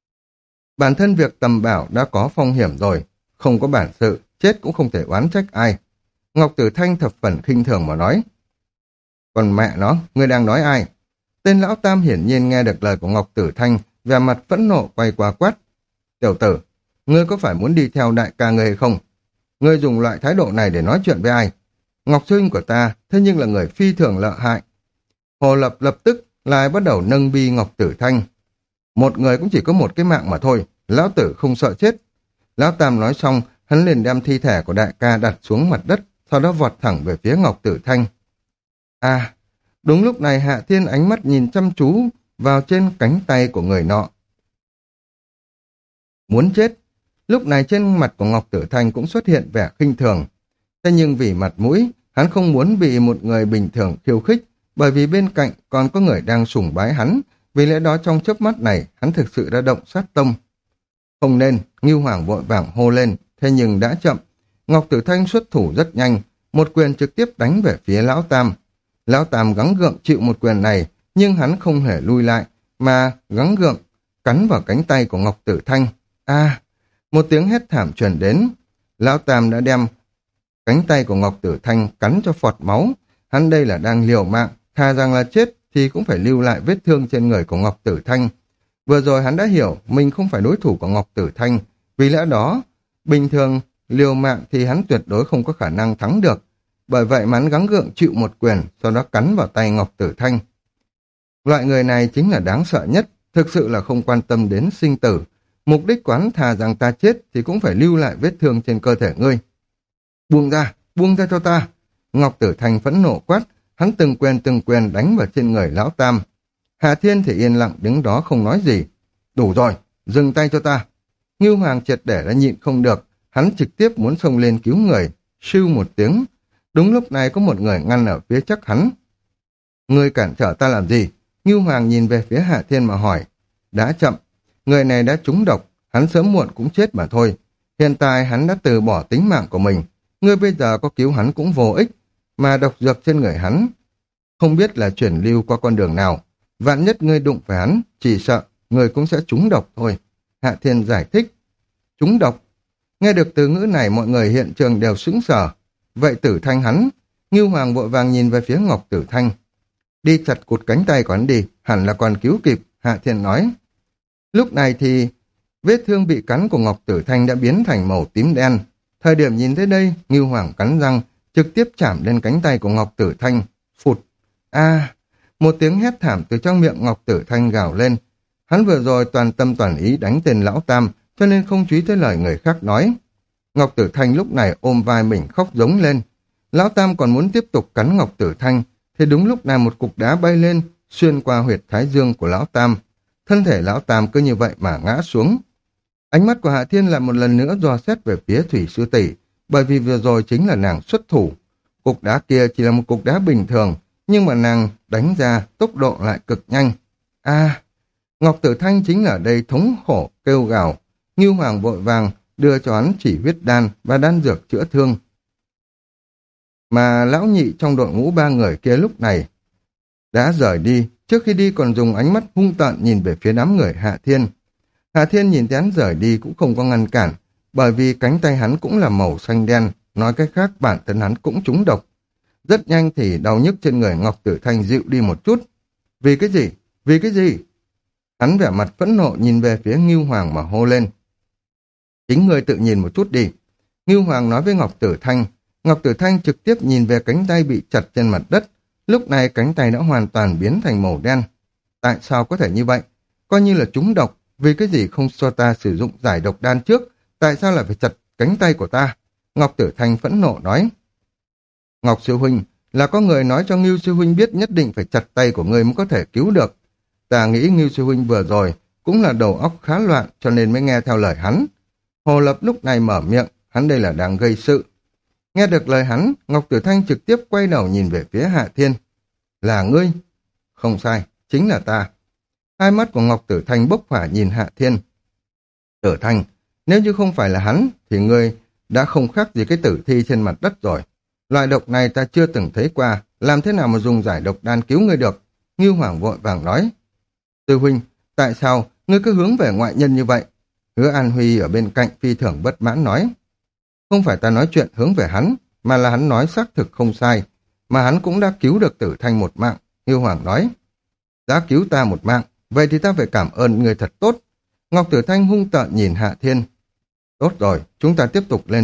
A: Bản thân việc tầm bảo đã có phong hiểm rồi, không có bản sự, chết cũng không thể oán trách ai. Ngọc Tử Thanh thập phần khinh thường mà nói. Còn mẹ nó, ngươi đang nói ai? Tên lão Tam hiển nhiên nghe được lời của Ngọc Tử Thanh, vẻ mặt phẫn nộ quay qua quát. Tiểu tử, ngươi có phải muốn đi theo đại ca ngươi hay không? Ngươi dùng loại thái độ này để nói chuyện với ai? Ngọc sư huynh của ta, thế nhưng là người phi thường lợi hại. Hồ Lập lập tức lại bắt đầu nâng bi Ngọc Tử Thanh. Một người cũng chỉ có một cái mạng mà thôi, lão tử không sợ chết. Lão Tam nói xong, hắn liền đem thi thể của đại ca đặt xuống mặt đất, sau đó vọt thẳng về phía Ngọc Tử Thanh. À, đúng lúc này Hạ Thiên ánh mắt nhìn chăm chú vào trên cánh tay của người nọ. Muốn chết. Lúc này trên mặt của Ngọc Tử Thanh cũng xuất hiện vẻ khinh thường. Thế nhưng vì mặt mũi, hắn không muốn bị một người bình thường khiêu khích, bởi vì bên cạnh còn có người đang sùng bái hắn, vì lẽ đó trong chớp mắt này hắn thực sự đã động sát tâm. Không nên, Ngưu Hoàng vội vàng hô lên, thế nhưng đã chậm. Ngọc Tử Thanh xuất thủ rất nhanh, một quyền trực tiếp đánh về phía Lão Tam. Lão Tam gắng gượng chịu một quyền này, nhưng hắn không hề lui lại, mà gắng gượng cắn vào cánh tay của Ngọc Tử Thanh. A, một tiếng hét thảm truyền đến. Lão Tam đã đem cánh tay của Ngọc Tử Thanh cắn cho phọt máu. Hắn đây là đang liều mạng, thà rằng là chết thì cũng phải lưu lại vết thương trên người của Ngọc Tử Thanh. Vừa rồi hắn đã hiểu mình không phải đối thủ của Ngọc Tử Thanh, vì lẽ đó, bình thường liều mạng thì hắn tuyệt đối không có khả năng thắng được. Bởi vậy mà hắn gắng gượng chịu một quyền, sau đó cắn vào tay Ngọc Tử Thanh. Loại người này chính là đáng sợ nhất, thực sự là không quan tâm đến sinh tử. Mục đích quán thà rằng ta chết thì cũng phải lưu lại vết thương trên cơ thể ngươi. Buông ra, buông ra cho ta. Ngọc Tử Thanh phẫn nộ quát, hắn từng quyền từng quyền đánh vào trên người Lão Tam. Hạ Thiên thì yên lặng đứng đó không nói gì. Đủ rồi, dừng tay cho ta. Ngưu Hoàng triệt để đã nhịn không được, hắn trực tiếp muốn xông lên cứu người. Sưu một tiếng. Đúng lúc này có một người ngăn ở phía chắc hắn. Ngươi cản trở ta làm gì? Ngưu Hoàng nhìn về phía Hạ Thiên mà hỏi. Đã chậm. Người này đã trúng độc, hắn sớm muộn cũng chết mà thôi. Hiện tại hắn đã từ bỏ tính mạng của mình. Ngươi bây giờ có cứu hắn cũng vô ích. Mà độc dược trên người hắn không biết là chuyển lưu qua con đường nào. Vạn nhất ngươi đụng phải hắn, chỉ sợ người cũng sẽ trúng độc thôi. Hạ Thiên giải thích. Trúng độc? Nghe được từ ngữ này mọi người hiện trường đều sững sờ. Vậy Tử Thanh hắn? Ngưu Hoàng vội vàng nhìn về phía Ngọc Tử Thanh. Đi chặt cụt cánh tay của hắn đi, hẳn là còn cứu kịp, Hạ Thiên nói. Lúc này thì vết thương bị cắn của Ngọc Tử Thanh đã biến thành màu tím đen. Thời điểm nhìn thấy đây, Ngưu Hoàng cắn răng, trực tiếp chạm lên cánh tay của Ngọc Tử Thanh. Phụt! A! Một tiếng hét thảm từ trong miệng Ngọc Tử Thanh gào lên. Hắn vừa rồi toàn tâm toàn ý đánh tên Lão Tam, cho nên không chú ý tới lời người khác nói. Ngọc Tử Thanh lúc này ôm vai mình khóc giống lên. Lão Tam còn muốn tiếp tục cắn Ngọc Tử Thanh, thì đúng lúc này một cục đá bay lên, xuyên qua huyệt thái dương của Lão Tam. Thân thể Lão Tam cứ như vậy mà ngã xuống. Ánh mắt của Hạ Thiên lại một lần nữa dò xét về phía Thủy Sư Tỷ, bởi vì vừa rồi chính là nàng xuất thủ. Cục đá kia chỉ là một cục đá bình thường, nhưng mà nàng đánh ra tốc độ lại cực nhanh. A, Ngọc Tử Thanh chính là ở đây thống khổ kêu gào. Ngưu Hoàng vội vàng đưa cho hắn chỉ huyết đan và đan dược chữa thương. Mà lão nhị trong đội ngũ ba người kia lúc này đã rời đi, trước khi đi còn dùng ánh mắt hung tợn nhìn về phía đám người Hạ Thiên. Hạ Thiên nhìn thấy hắn rời đi cũng không có ngăn cản, bởi vì cánh tay hắn cũng là màu xanh đen, nói cách khác bản thân hắn cũng trúng độc. Rất nhanh thì đau nhức trên người Ngọc Tử Thanh dịu đi một chút. Vì cái gì? Vì cái gì? Hắn vẻ mặt phẫn nộ nhìn về phía Ngưu Hoàng mà hô lên. Chính ngươi tự nhìn một chút đi. Ngưu Hoàng nói với Ngọc Tử Thanh. Ngọc Tử Thanh trực tiếp nhìn về cánh tay bị chặt trên mặt đất. Lúc này cánh tay đã hoàn toàn biến thành màu đen. Tại sao có thể như vậy? Coi như là trúng độc, vì cái gì không cho ta sử dụng giải độc đan trước? Tại sao lại phải chặt cánh tay của ta? Ngọc Tử Thanh phẫn nộ nói. Ngọc Sư Huynh, là có người nói cho Ngưu Sư Huynh biết nhất định phải chặt tay của ngươi mới có thể cứu được. Ta nghĩ Ngưu Sư Huynh vừa rồi cũng là đầu óc khá loạn cho nên mới nghe theo lời hắn. Hồ Lập lúc này mở miệng, hắn đây là đang gây sự. Nghe được lời hắn, Ngọc Tử Thanh trực tiếp quay đầu nhìn về phía Hạ Thiên. Là ngươi? Không sai, chính là ta. Hai mắt của Ngọc Tử Thanh bốc hỏa nhìn Hạ Thiên. Tử Thanh, nếu như không phải là hắn, thì ngươi đã không khác gì cái tử thi trên mặt đất rồi. Loại độc này ta chưa từng thấy qua, làm thế nào mà dùng giải độc đan cứu ngươi được? Ngưu Hoàng vội vàng nói. Sư huynh, tại sao ngươi cứ hướng về ngoại nhân như vậy? Hứa An Huy ở bên cạnh phi thường bất mãn nói. Không phải ta nói chuyện hướng về hắn, mà là hắn nói xác thực không sai, mà hắn cũng đã cứu được Tử Thanh một mạng. Ngưu Hoàng nói. Đã cứu ta một mạng, vậy thì ta phải cảm ơn người thật tốt. Ngọc Tử Thanh hung tợn nhìn Hạ Thiên. Tốt rồi, chúng ta tiếp tục lên đường,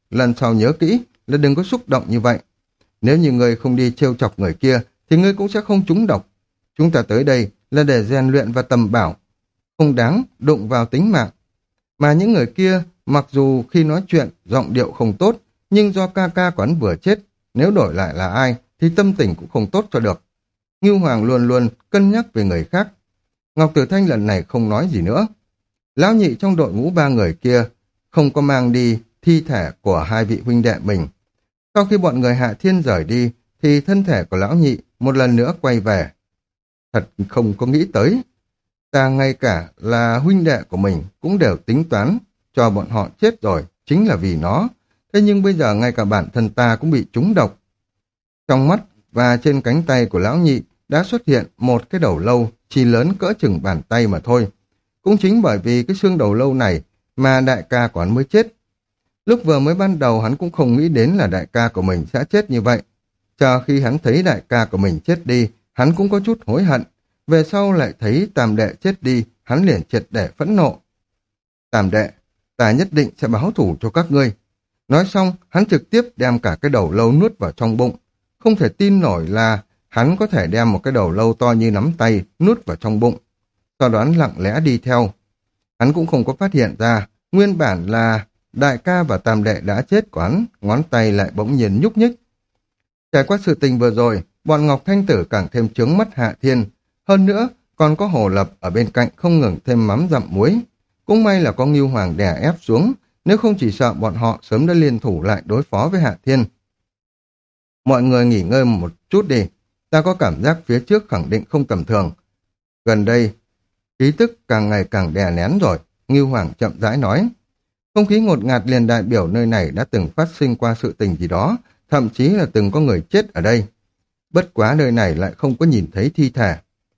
A: lần sau nhớ kỹ là đừng có xúc động như vậy. Nếu như ngươi không đi trêu chọc người kia, thì ngươi cũng sẽ không trúng độc. Chúng ta tới đây là để rèn luyện và tầm bảo, không đáng đụng vào tính mạng. Mà những người kia, mặc dù khi nói chuyện, giọng điệu không tốt, nhưng do ca ca của hắn vừa chết, nếu đổi lại là ai, thì tâm tình cũng không tốt cho được. Ngưu Hoàng luôn luôn cân nhắc về người khác. Ngọc Tử Thanh lần này không nói gì nữa. Lão nhị trong đội ngũ ba người kia không có mang đi thi thể của hai vị huynh đệ mình. Sau khi bọn người Hạ Thiên rời đi, thì thân thể của lão nhị một lần nữa quay về. Thật không có nghĩ tới. Ta ngay cả là huynh đệ của mình cũng đều tính toán cho bọn họ chết rồi, chính là vì nó. Thế nhưng bây giờ ngay cả bản thân ta cũng bị trúng độc. Trong mắt và trên cánh tay của lão nhị đã xuất hiện một cái đầu lâu chỉ lớn cỡ chừng bàn tay mà thôi. Cũng chính bởi vì cái xương đầu lâu này mà đại ca của hắn mới chết. Lúc vừa mới ban đầu hắn cũng không nghĩ đến là đại ca của mình sẽ chết như vậy. Chờ khi hắn thấy đại ca của mình chết đi, hắn cũng có chút hối hận. Về sau lại thấy tam đệ chết đi, hắn liền triệt để phẫn nộ. Tam đệ, ta nhất định sẽ báo thủ cho các ngươi. Nói xong, hắn trực tiếp đem cả cái đầu lâu nuốt vào trong bụng. Không thể tin nổi là hắn có thể đem một cái đầu lâu to như nắm tay nuốt vào trong bụng. Sau đó hắn lặng lẽ đi theo. Hắn cũng không có phát hiện ra, nguyên bản là đại ca và tam đệ đã chết của hắn, ngón tay lại bỗng nhiên nhúc nhích. Trải qua sự tình vừa rồi, bọn Ngọc Thanh Tử càng thêm chướng mắt Hạ Thiên. Hơn nữa, còn có Hồ Lập ở bên cạnh không ngừng thêm mắm dặm muối. Cũng may là có Ngưu Hoàng đè ép xuống, nếu không chỉ sợ bọn họ sớm đã liên thủ lại đối phó với Hạ Thiên. Mọi người nghỉ ngơi một chút đi, ta có cảm giác phía trước khẳng định không tầm thường. Gần đây, khí tức càng ngày càng đè nén rồi, Ngưu Hoàng chậm rãi nói. Không khí ngột ngạt liền đại biểu nơi này đã từng phát sinh qua sự tình gì đó, thậm chí là từng có người chết ở đây. Bất quá nơi này lại không có nhìn thấy thi thể.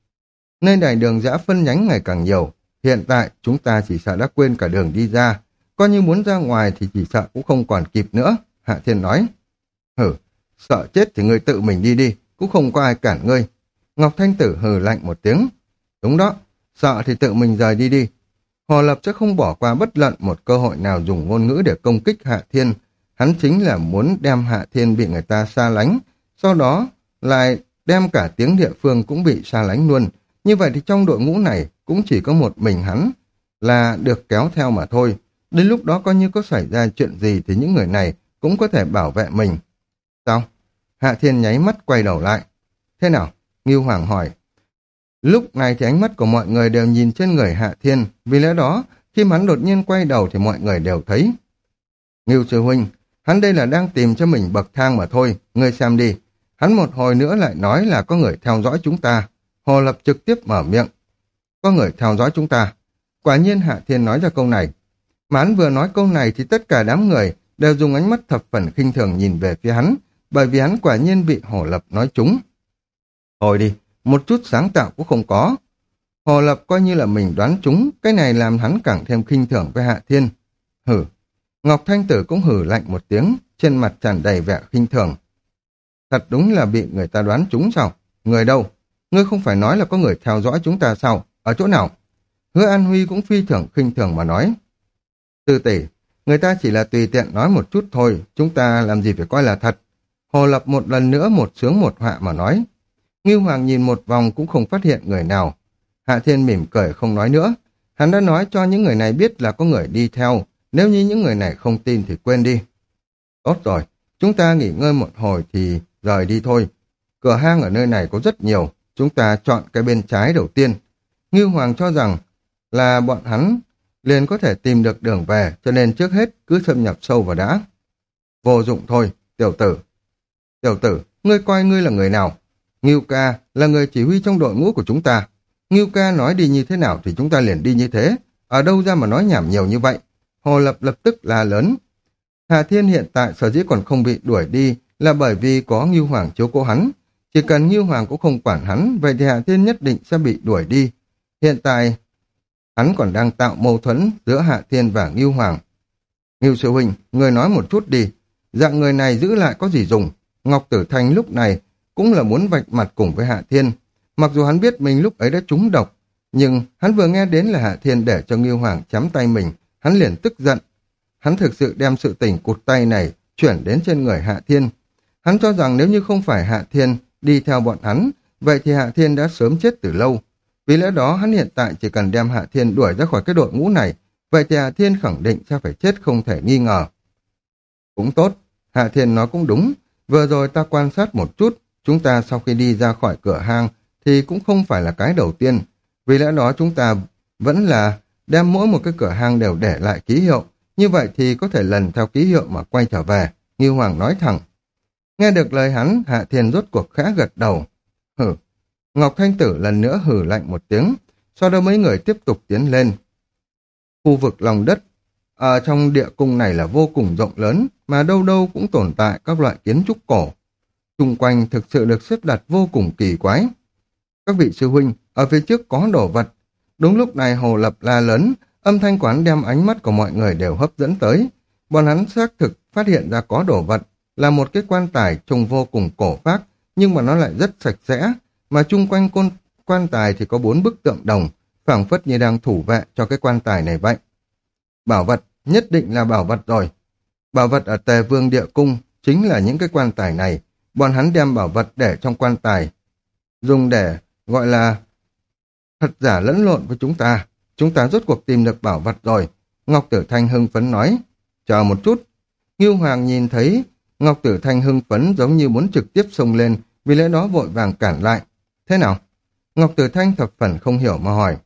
A: Nơi này đường dã phân nhánh ngày càng nhiều, hiện tại chúng ta chỉ sợ đã quên cả đường đi ra, coi như muốn ra ngoài thì chỉ sợ cũng không còn kịp nữa, Hạ Thiên nói. Hử, sợ chết thì ngươi tự mình đi đi, cũng không có ai cản ngươi. Ngọc Thanh Tử hừ lạnh một tiếng. Đúng đó, sợ thì tự mình rời đi đi. Hồ Lập sẽ không bỏ qua bất luận một cơ hội nào dùng ngôn ngữ để công kích Hạ Thiên. Hắn chính là muốn đem Hạ Thiên bị người ta xa lánh, sau đó lại đem cả tiếng địa phương cũng bị xa lánh luôn. Như vậy thì trong đội ngũ này cũng chỉ có một mình hắn là được kéo theo mà thôi. Đến lúc đó coi như có xảy ra chuyện gì thì những người này cũng có thể bảo vệ mình. Sao? Hạ Thiên nháy mắt quay đầu lại. Thế nào? Ngưu Hoàng hỏi. Lúc này thì ánh mắt của mọi người đều nhìn trên người Hạ Thiên, vì lẽ đó khi hắn đột nhiên quay đầu thì mọi người đều thấy. Ngưu sư huynh, hắn đây là đang tìm cho mình bậc thang mà thôi, ngươi xem đi. Hắn một hồi nữa lại nói là có người theo dõi chúng ta. Hồ Lập trực tiếp mở miệng. Có người theo dõi chúng ta. Quả nhiên Hạ Thiên nói ra câu này. Mà hắn vừa nói câu này thì tất cả đám người đều dùng ánh mắt thập phần khinh thường nhìn về phía hắn, bởi vì hắn quả nhiên bị Hồ Lập nói trúng. Thôi đi, một chút sáng tạo cũng không có. Hồ Lập coi như là mình đoán trúng, cái này làm hắn càng thêm khinh thường với Hạ Thiên. Hử. Ngọc Thanh Tử cũng hử lạnh một tiếng, trên mặt tràn đầy vẻ khinh thường. Thật đúng là bị người ta đoán trúng sao? Người đâu? Ngươi không phải nói là có người theo dõi chúng ta sao? Ở chỗ nào? Hứa An Huy cũng phi thường khinh thường mà nói. Tư tỷ, người ta chỉ là tùy tiện nói một chút thôi, chúng ta làm gì phải coi là thật. Hồ Lập một lần nữa một sướng một họa mà nói. Ngưu Hoàng nhìn một vòng cũng không phát hiện người nào. Hạ Thiên mỉm cười không nói nữa. Hắn đã nói cho những người này biết là có người đi theo, nếu như những người này không tin thì quên đi. Tốt rồi, chúng ta nghỉ ngơi một hồi thì rời đi thôi. Cửa hang ở nơi này có rất nhiều, chúng ta chọn cái bên trái đầu tiên. Ngưu Hoàng cho rằng là bọn hắn liền có thể tìm được đường về, cho nên trước hết cứ xâm nhập sâu vào đã. Vô dụng thôi, tiểu tử. Tiểu tử, ngươi coi ngươi là người nào? Ngưu ca là người chỉ huy trong đội ngũ của chúng ta. Ngưu ca nói đi như thế nào thì chúng ta liền đi như thế. Ở đâu ra mà nói nhảm nhiều như vậy? Hồ Lập lập tức la lớn. Hạ Thiên hiện tại sở dĩ còn không bị đuổi đi là bởi vì có Ngưu Hoàng chiếu cố hắn. Chỉ cần Ngưu Hoàng cũng không quản hắn, vậy thì Hạ Thiên nhất định sẽ bị đuổi đi. Hiện tại, hắn còn đang tạo mâu thuẫn giữa Hạ Thiên và Ngưu Hoàng. Ngưu sư huynh, người nói một chút đi. Dạng người này giữ lại có gì dùng? Ngọc Tử Thanh lúc này cũng là muốn vạch mặt cùng với Hạ Thiên. Mặc dù hắn biết mình lúc ấy đã trúng độc, nhưng hắn vừa nghe đến là Hạ Thiên để cho Ngưu Hoàng chém tay mình, hắn liền tức giận. hắn thực sự đem sự tình cụt tay này chuyển đến trên người Hạ Thiên. Hắn cho rằng nếu như không phải Hạ Thiên đi theo bọn hắn, vậy thì Hạ Thiên đã sớm chết từ lâu. Vì lẽ đó hắn hiện tại chỉ cần đem Hạ Thiên đuổi ra khỏi cái đội ngũ này, vậy thì Hạ Thiên khẳng định sẽ phải chết không thể nghi ngờ. Cũng tốt, Hạ Thiên nói cũng đúng. Vừa rồi ta quan sát một chút, chúng ta sau khi đi ra khỏi cửa hang thì cũng không phải là cái đầu tiên. Vì lẽ đó chúng ta vẫn là đem mỗi một cái cửa hang đều để lại ký hiệu. Như vậy thì có thể lần theo ký hiệu mà quay trở về. Ngưu Hoàng nói thẳng. Nghe được lời hắn, Hạ Thiên rốt cuộc khẽ gật đầu. Hử. Ngọc Thanh Tử lần nữa hử lạnh một tiếng. Sau đó mấy người tiếp tục tiến lên. Khu vực lòng đất ở trong địa cung này là vô cùng rộng lớn, mà đâu đâu cũng tồn tại các loại kiến trúc cổ. Xung quanh thực sự được xếp đặt vô cùng kỳ quái. Các vị sư huynh, ở phía trước có đồ vật. Đúng lúc này Hồ Lập la lớn, âm thanh quán đem ánh mắt của mọi người đều hấp dẫn tới. Bọn hắn xác thực phát hiện ra có đồ vật, là một cái quan tài trông vô cùng cổ phác, nhưng mà nó lại rất sạch sẽ, mà chung quanh con quan tài thì có bốn bức tượng đồng, phảng phất như đang thủ vệ cho cái quan tài này vậy. Bảo vật, nhất định là bảo vật rồi. Bảo vật ở Tề Vương Địa Cung chính là những cái quan tài này. Bọn hắn đem bảo vật để trong quan tài, dùng để gọi là thật giả lẫn lộn với chúng ta. Chúng ta rốt cuộc tìm được bảo vật rồi. Ngọc Tử Thanh hưng phấn nói. Chờ một chút. Ngưu Hoàng nhìn thấy Ngọc Tử Thanh hưng phấn giống như muốn trực tiếp xông lên, vì lẽ đó vội vàng cản lại. Thế nào? Ngọc Tử Thanh thập phần không hiểu mà hỏi.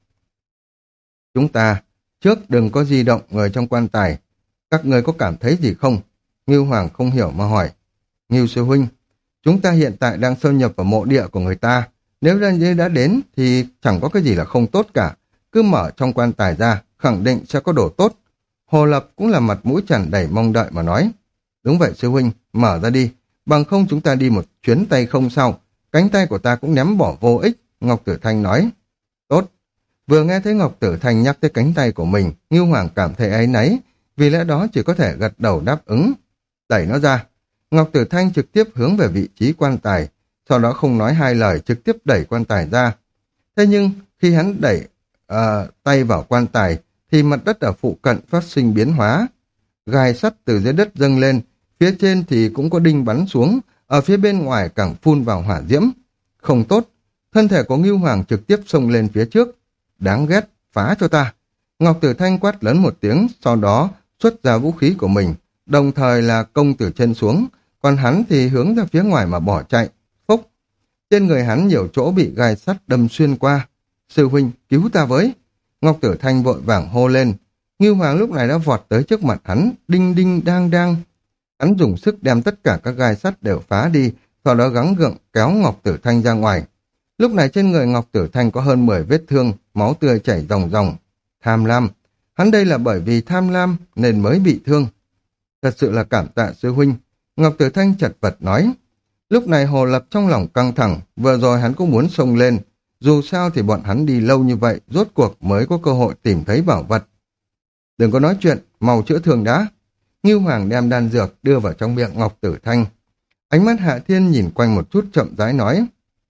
A: Chúng ta trước đừng có di động người trong quan tài. Các người có cảm thấy gì không? Ngưu Hoàng không hiểu mà hỏi. Ngưu sư huynh, chúng ta hiện tại đang xâm nhập vào mộ địa của người ta. Nếu đã, đã đến thì chẳng có cái gì là không tốt cả. Cứ mở trong quan tài ra, khẳng định sẽ có đồ tốt. Hồ Lập cũng là mặt mũi tràn đầy mong đợi mà nói. Đúng vậy sư huynh, mở ra đi. Bằng không chúng ta đi một chuyến tay không sao. Cánh tay của ta cũng ném bỏ vô ích. Ngọc Tử Thanh nói. Tốt. Vừa nghe thấy Ngọc Tử Thanh nhắc tới cánh tay của mình, Ngưu Hoàng cảm thấy áy náy. Vì lẽ đó chỉ có thể gật đầu đáp ứng. Đẩy nó ra. Ngọc Tử Thanh trực tiếp hướng về vị trí quan tài. Sau đó không nói hai lời trực tiếp đẩy quan tài ra. Thế nhưng khi hắn đẩy uh, tay vào quan tài thì mặt đất ở phụ cận phát sinh biến hóa. Gai sắt từ dưới đất dâng lên, phía trên thì cũng có đinh bắn xuống, ở phía bên ngoài càng phun vào hỏa diễm. Không tốt, thân thể của Ngưu Hoàng trực tiếp xông lên phía trước. Đáng ghét, phá cho ta. Ngọc Tử Thanh quát lớn một tiếng, sau đó xuất ra vũ khí của mình, đồng thời là công từ chân xuống, còn hắn thì hướng ra phía ngoài mà bỏ chạy. Phúc! Trên người hắn nhiều chỗ bị gai sắt đâm xuyên qua. Sư huynh, cứu ta với! Ngọc Tử Thanh vội vàng hô lên. Ngưu Hoàng lúc này đã vọt tới trước mặt hắn, đinh đinh đang đang. Hắn dùng sức đem tất cả các gai sắt đều phá đi, sau đó gắng gượng kéo Ngọc Tử Thanh ra ngoài. Lúc này trên người Ngọc Tử Thanh có hơn mười vết thương, máu tươi chảy ròng ròng. Tham lam. Hắn đây là bởi vì tham lam nên mới bị thương. Thật sự là cảm tạ sư huynh. Ngọc Tử Thanh chật vật nói. Lúc này Hồ Lập trong lòng căng thẳng, vừa rồi hắn cũng muốn xông lên. Dù sao thì bọn hắn đi lâu như vậy, rốt cuộc mới có cơ hội tìm thấy bảo vật. Đừng có nói chuyện, mau chữa thương đã. Ngưu Hoàng đem đan dược đưa vào trong miệng Ngọc Tử Thanh. Ánh mắt Hạ Thiên nhìn quanh một chút chậm rãi nói.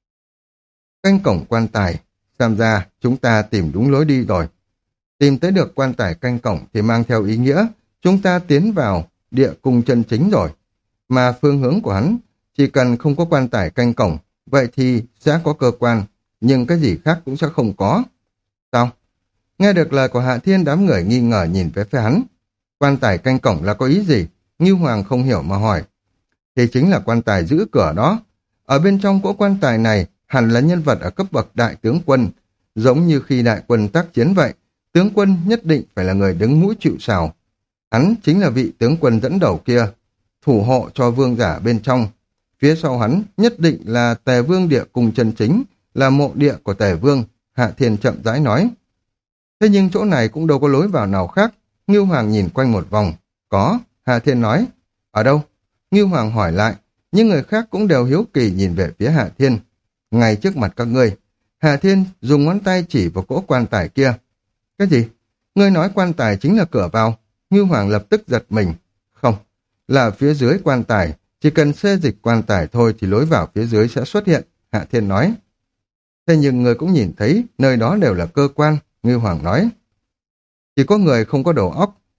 A: Canh cổng quan tài, xem ra chúng ta tìm đúng lối đi rồi. Tìm tới được quan tài canh cổng thì mang theo ý nghĩa chúng ta tiến vào địa cung chân chính rồi. Mà phương hướng của hắn, chỉ cần không có quan tài canh cổng, vậy thì sẽ có cơ quan, nhưng cái gì khác cũng sẽ không có. Sao? Nghe được lời của Hạ Thiên, đám người nghi ngờ nhìn về phía hắn. Quan tài canh cổng là có ý gì? Ngưu Hoàng không hiểu mà hỏi. Thì chính là quan tài giữ cửa đó. Ở bên trong cỗ quan tài này hẳn là nhân vật ở cấp bậc đại tướng quân. Giống như khi đại quân tác chiến vậy, tướng quân nhất định phải là người đứng mũi chịu sào. Hắn chính là vị tướng quân dẫn đầu kia, thủ hộ cho vương giả bên trong. Phía sau hắn nhất định là Tề Vương địa cung chân chính, là mộ địa của Tề Vương. Hạ Thiên chậm rãi nói. Thế nhưng chỗ này cũng đâu có lối vào nào khác. Ngưu Hoàng nhìn quanh một vòng. Có, Hạ Thiên nói. Ở đâu? Ngưu Hoàng hỏi lại. Những người khác cũng đều hiếu kỳ nhìn về phía Hạ Thiên. Ngay trước mặt các ngươi. Hạ Thiên dùng ngón tay chỉ vào cỗ quan tài kia. Cái gì? Ngươi nói quan tài chính là cửa vào. Ngưu Hoàng lập tức giật mình. Không, là phía dưới quan tài. Chỉ cần xê dịch quan tài thôi thì lối vào phía dưới sẽ xuất hiện. Hạ Thiên nói. Thế nhưng người cũng nhìn thấy nơi đó đều là cơ quan. Ngưu Hoàng nói. Chỉ có người không có đầu óc.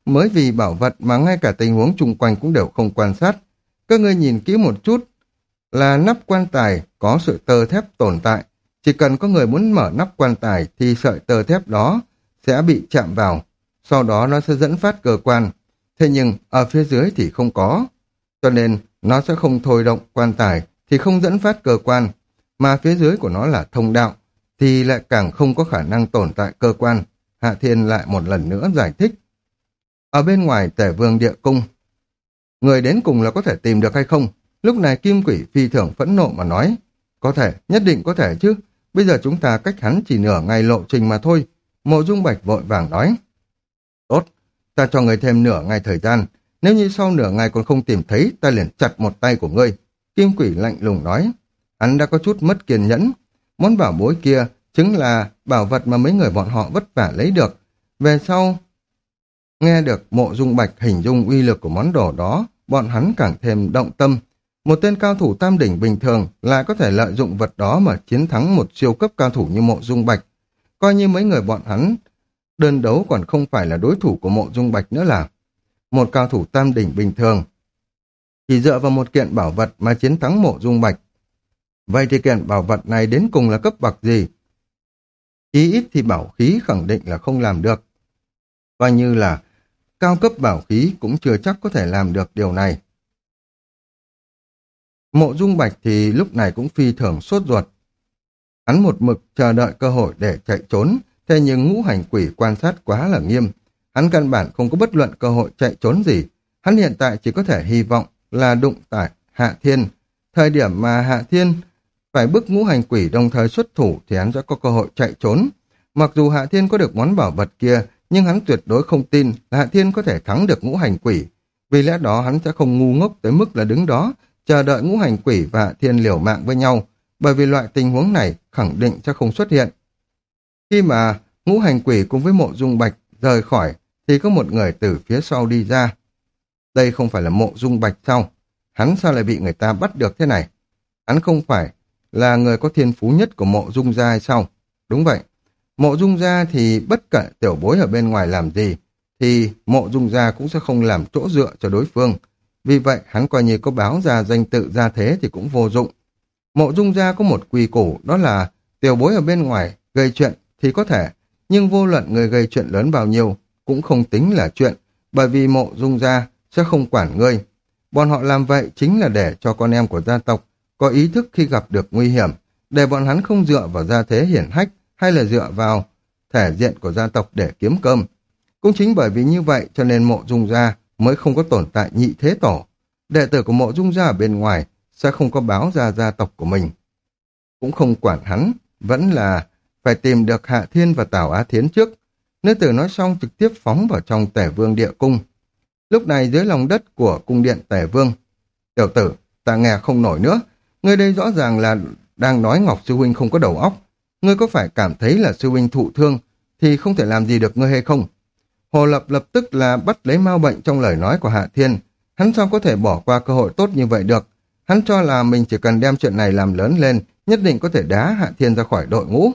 A: mới vì bảo vật mà ngay cả tình huống chung quanh cũng đều không quan sát. Các ngươi nhìn kỹ một chút, là nắp quan tài có sợi tơ thép tồn tại. Chỉ cần có người muốn mở nắp quan tài thì sợi tơ thép đó sẽ bị chạm vào, sau đó nó sẽ dẫn phát cơ quan. Thế nhưng ở phía dưới thì không có, cho nên nó sẽ không thôi động quan tài thì không dẫn phát cơ quan, mà phía dưới của nó là thông đạo thì lại càng không có khả năng tồn tại cơ quan. Hạ Thiên lại một lần nữa giải thích. Ở bên ngoài Tể Vương Địa Cung, người đến cùng là có thể tìm được hay không? Lúc này Kim Quỷ phi thường phẫn nộ mà nói, có thể, nhất định có thể chứ, bây giờ chúng ta cách hắn chỉ nửa ngày lộ trình mà thôi. Mộ Dung Bạch vội vàng nói, tốt, ta cho người thêm nửa ngày thời gian, nếu như sau nửa ngày còn không tìm thấy, ta liền chặt một tay của ngươi. Kim Quỷ lạnh lùng nói, hắn đã có chút mất kiên nhẫn. Món bảo bối kia chính là bảo vật mà mấy người bọn họ vất vả lấy được. Về sau, nghe được Mộ Dung Bạch hình dung uy lực của món đồ đó, bọn hắn càng thêm động tâm. Một tên cao thủ tam đỉnh bình thường lại có thể lợi dụng vật đó mà chiến thắng một siêu cấp cao thủ như Mộ Dung Bạch. Coi như mấy người bọn hắn đơn đấu còn không phải là đối thủ của Mộ Dung Bạch nữa là. Một cao thủ tam đỉnh bình thường chỉ dựa vào một kiện bảo vật mà chiến thắng Mộ Dung Bạch. Vậy thì kiện bảo vật này đến cùng là cấp bậc gì? Ý ít thì bảo khí khẳng định là không làm được. Coi như là cao cấp bảo khí cũng chưa chắc có thể làm được điều này. Mộ Dung Bạch thì lúc này cũng phi thường sốt ruột. Hắn một mực chờ đợi cơ hội để chạy trốn, thế nhưng ngũ hành quỷ quan sát quá là nghiêm. Hắn căn bản không có bất luận cơ hội chạy trốn gì. Hắn hiện tại chỉ có thể hy vọng là đụng tại Hạ Thiên. Thời điểm mà Hạ Thiên phải bức ngũ hành quỷ đồng thời xuất thủ thì hắn sẽ có cơ hội chạy trốn. Mặc dù Hạ Thiên có được món bảo vật kia, nhưng hắn tuyệt đối không tin là Hạ Thiên có thể thắng được ngũ hành quỷ. Vì lẽ đó hắn sẽ không ngu ngốc tới mức là đứng đó chờ đợi ngũ hành quỷ và Hạ Thiên liều mạng với nhau, bởi vì loại tình huống này khẳng định sẽ không xuất hiện. Khi mà ngũ hành quỷ cùng với Mộ Dung Bạch rời khỏi thì có một người từ phía sau đi ra. Đây không phải là Mộ Dung Bạch sao? Hắn sao lại bị người ta bắt được thế này? Hắn không phải là người có thiên phú nhất của Mộ Dung gia hay sao? Đúng vậy. Mộ Dung gia thì bất kể tiểu bối ở bên ngoài làm gì, thì Mộ Dung gia cũng sẽ không làm chỗ dựa cho đối phương. Vì vậy, hắn coi như có báo ra danh tự gia thế thì cũng vô dụng. Mộ Dung gia có một quy củ, đó là tiểu bối ở bên ngoài gây chuyện thì có thể, nhưng vô luận người gây chuyện lớn bao nhiêu cũng không tính là chuyện, bởi vì Mộ Dung gia sẽ không quản ngươi. Bọn họ làm vậy chính là để cho con em của gia tộc có ý thức khi gặp được nguy hiểm, để bọn hắn không dựa vào gia thế hiển hách hay là dựa vào thể diện của gia tộc để kiếm cơm. Cũng chính bởi vì như vậy cho nên Mộ Dung gia mới không có tồn tại nhị thế tổ. Đệ tử của Mộ Dung gia ở bên ngoài sẽ không có báo ra gia tộc của mình. Cũng không quản hắn, vẫn là phải tìm được Hạ Thiên và Tào Á Thiến trước. Nữ tử nói xong trực tiếp phóng vào trong Tể Vương Địa Cung. Lúc này dưới lòng đất của cung điện Tể Vương, tiểu tử, ta nghe không nổi nữa. Ngươi đây rõ ràng là đang nói Ngọc sư huynh không có đầu óc. Ngươi có phải cảm thấy là sư huynh thụ thương thì không thể làm gì được ngươi hay không? Hồ Lập lập tức là bắt lấy mau bệnh trong lời nói của Hạ Thiên. Hắn sao có thể bỏ qua cơ hội tốt như vậy được? Hắn cho là mình chỉ cần đem chuyện này làm lớn lên, nhất định có thể đá Hạ Thiên ra khỏi đội ngũ.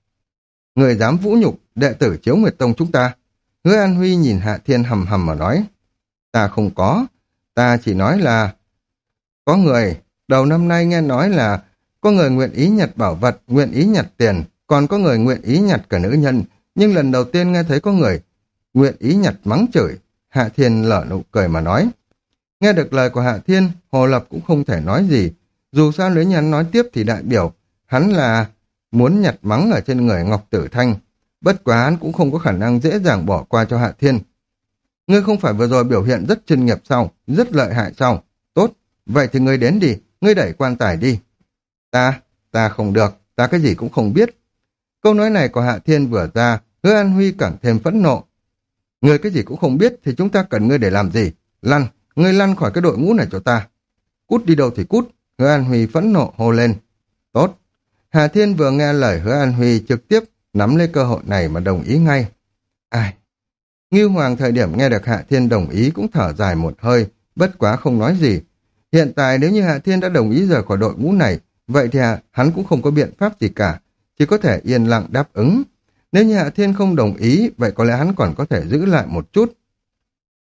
A: Người dám vũ nhục đệ tử Chiếu Nguyệt Tông chúng ta? Hứa An Huy nhìn Hạ Thiên hầm hầm mà nói. Ta không có, ta chỉ nói là có người, đầu năm nay nghe nói là có người nguyện ý nhặt bảo vật, nguyện ý nhặt tiền, còn có người nguyện ý nhặt cả nữ nhân, nhưng lần đầu tiên nghe thấy có người nguyện ý nhặt mắng chửi. Hạ Thiên lở nụ cười mà nói. Nghe được lời của Hạ Thiên, Hồ Lập cũng không thể nói gì. Dù sao nếu như hắn nói tiếp thì đại biểu hắn là muốn nhặt mắng ở trên người Ngọc Tử Thanh. Bất quá hắn cũng không có khả năng dễ dàng bỏ qua cho Hạ Thiên. Ngươi không phải vừa rồi biểu hiện rất chuyên nghiệp sao, rất lợi hại sao? Tốt, vậy thì ngươi đến đi, ngươi đẩy quan tài đi. Ta, ta không được, ta cái gì cũng không biết. Câu nói này của Hạ Thiên vừa ra, Hứa An Huy càng thêm phẫn nộ. Ngươi cái gì cũng không biết thì chúng ta cần ngươi để làm gì? Lăn, ngươi lăn khỏi cái đội ngũ này cho ta. Cút đi đâu thì cút, Hứa An Huy phẫn nộ hô lên. Tốt. Hạ Thiên vừa nghe lời Hứa An Huy trực tiếp nắm lấy cơ hội này mà đồng ý ngay. Ai? Ngưu Hoàng thời điểm nghe được Hạ Thiên đồng ý cũng thở dài một hơi, bất quá không nói gì. Hiện tại nếu như Hạ Thiên đã đồng ý rời khỏi đội ngũ này, vậy thì hắn cũng không có biện pháp gì cả, chỉ có thể yên lặng đáp ứng. Nếu như Hạ Thiên không đồng ý, vậy có lẽ hắn còn có thể giữ lại một chút.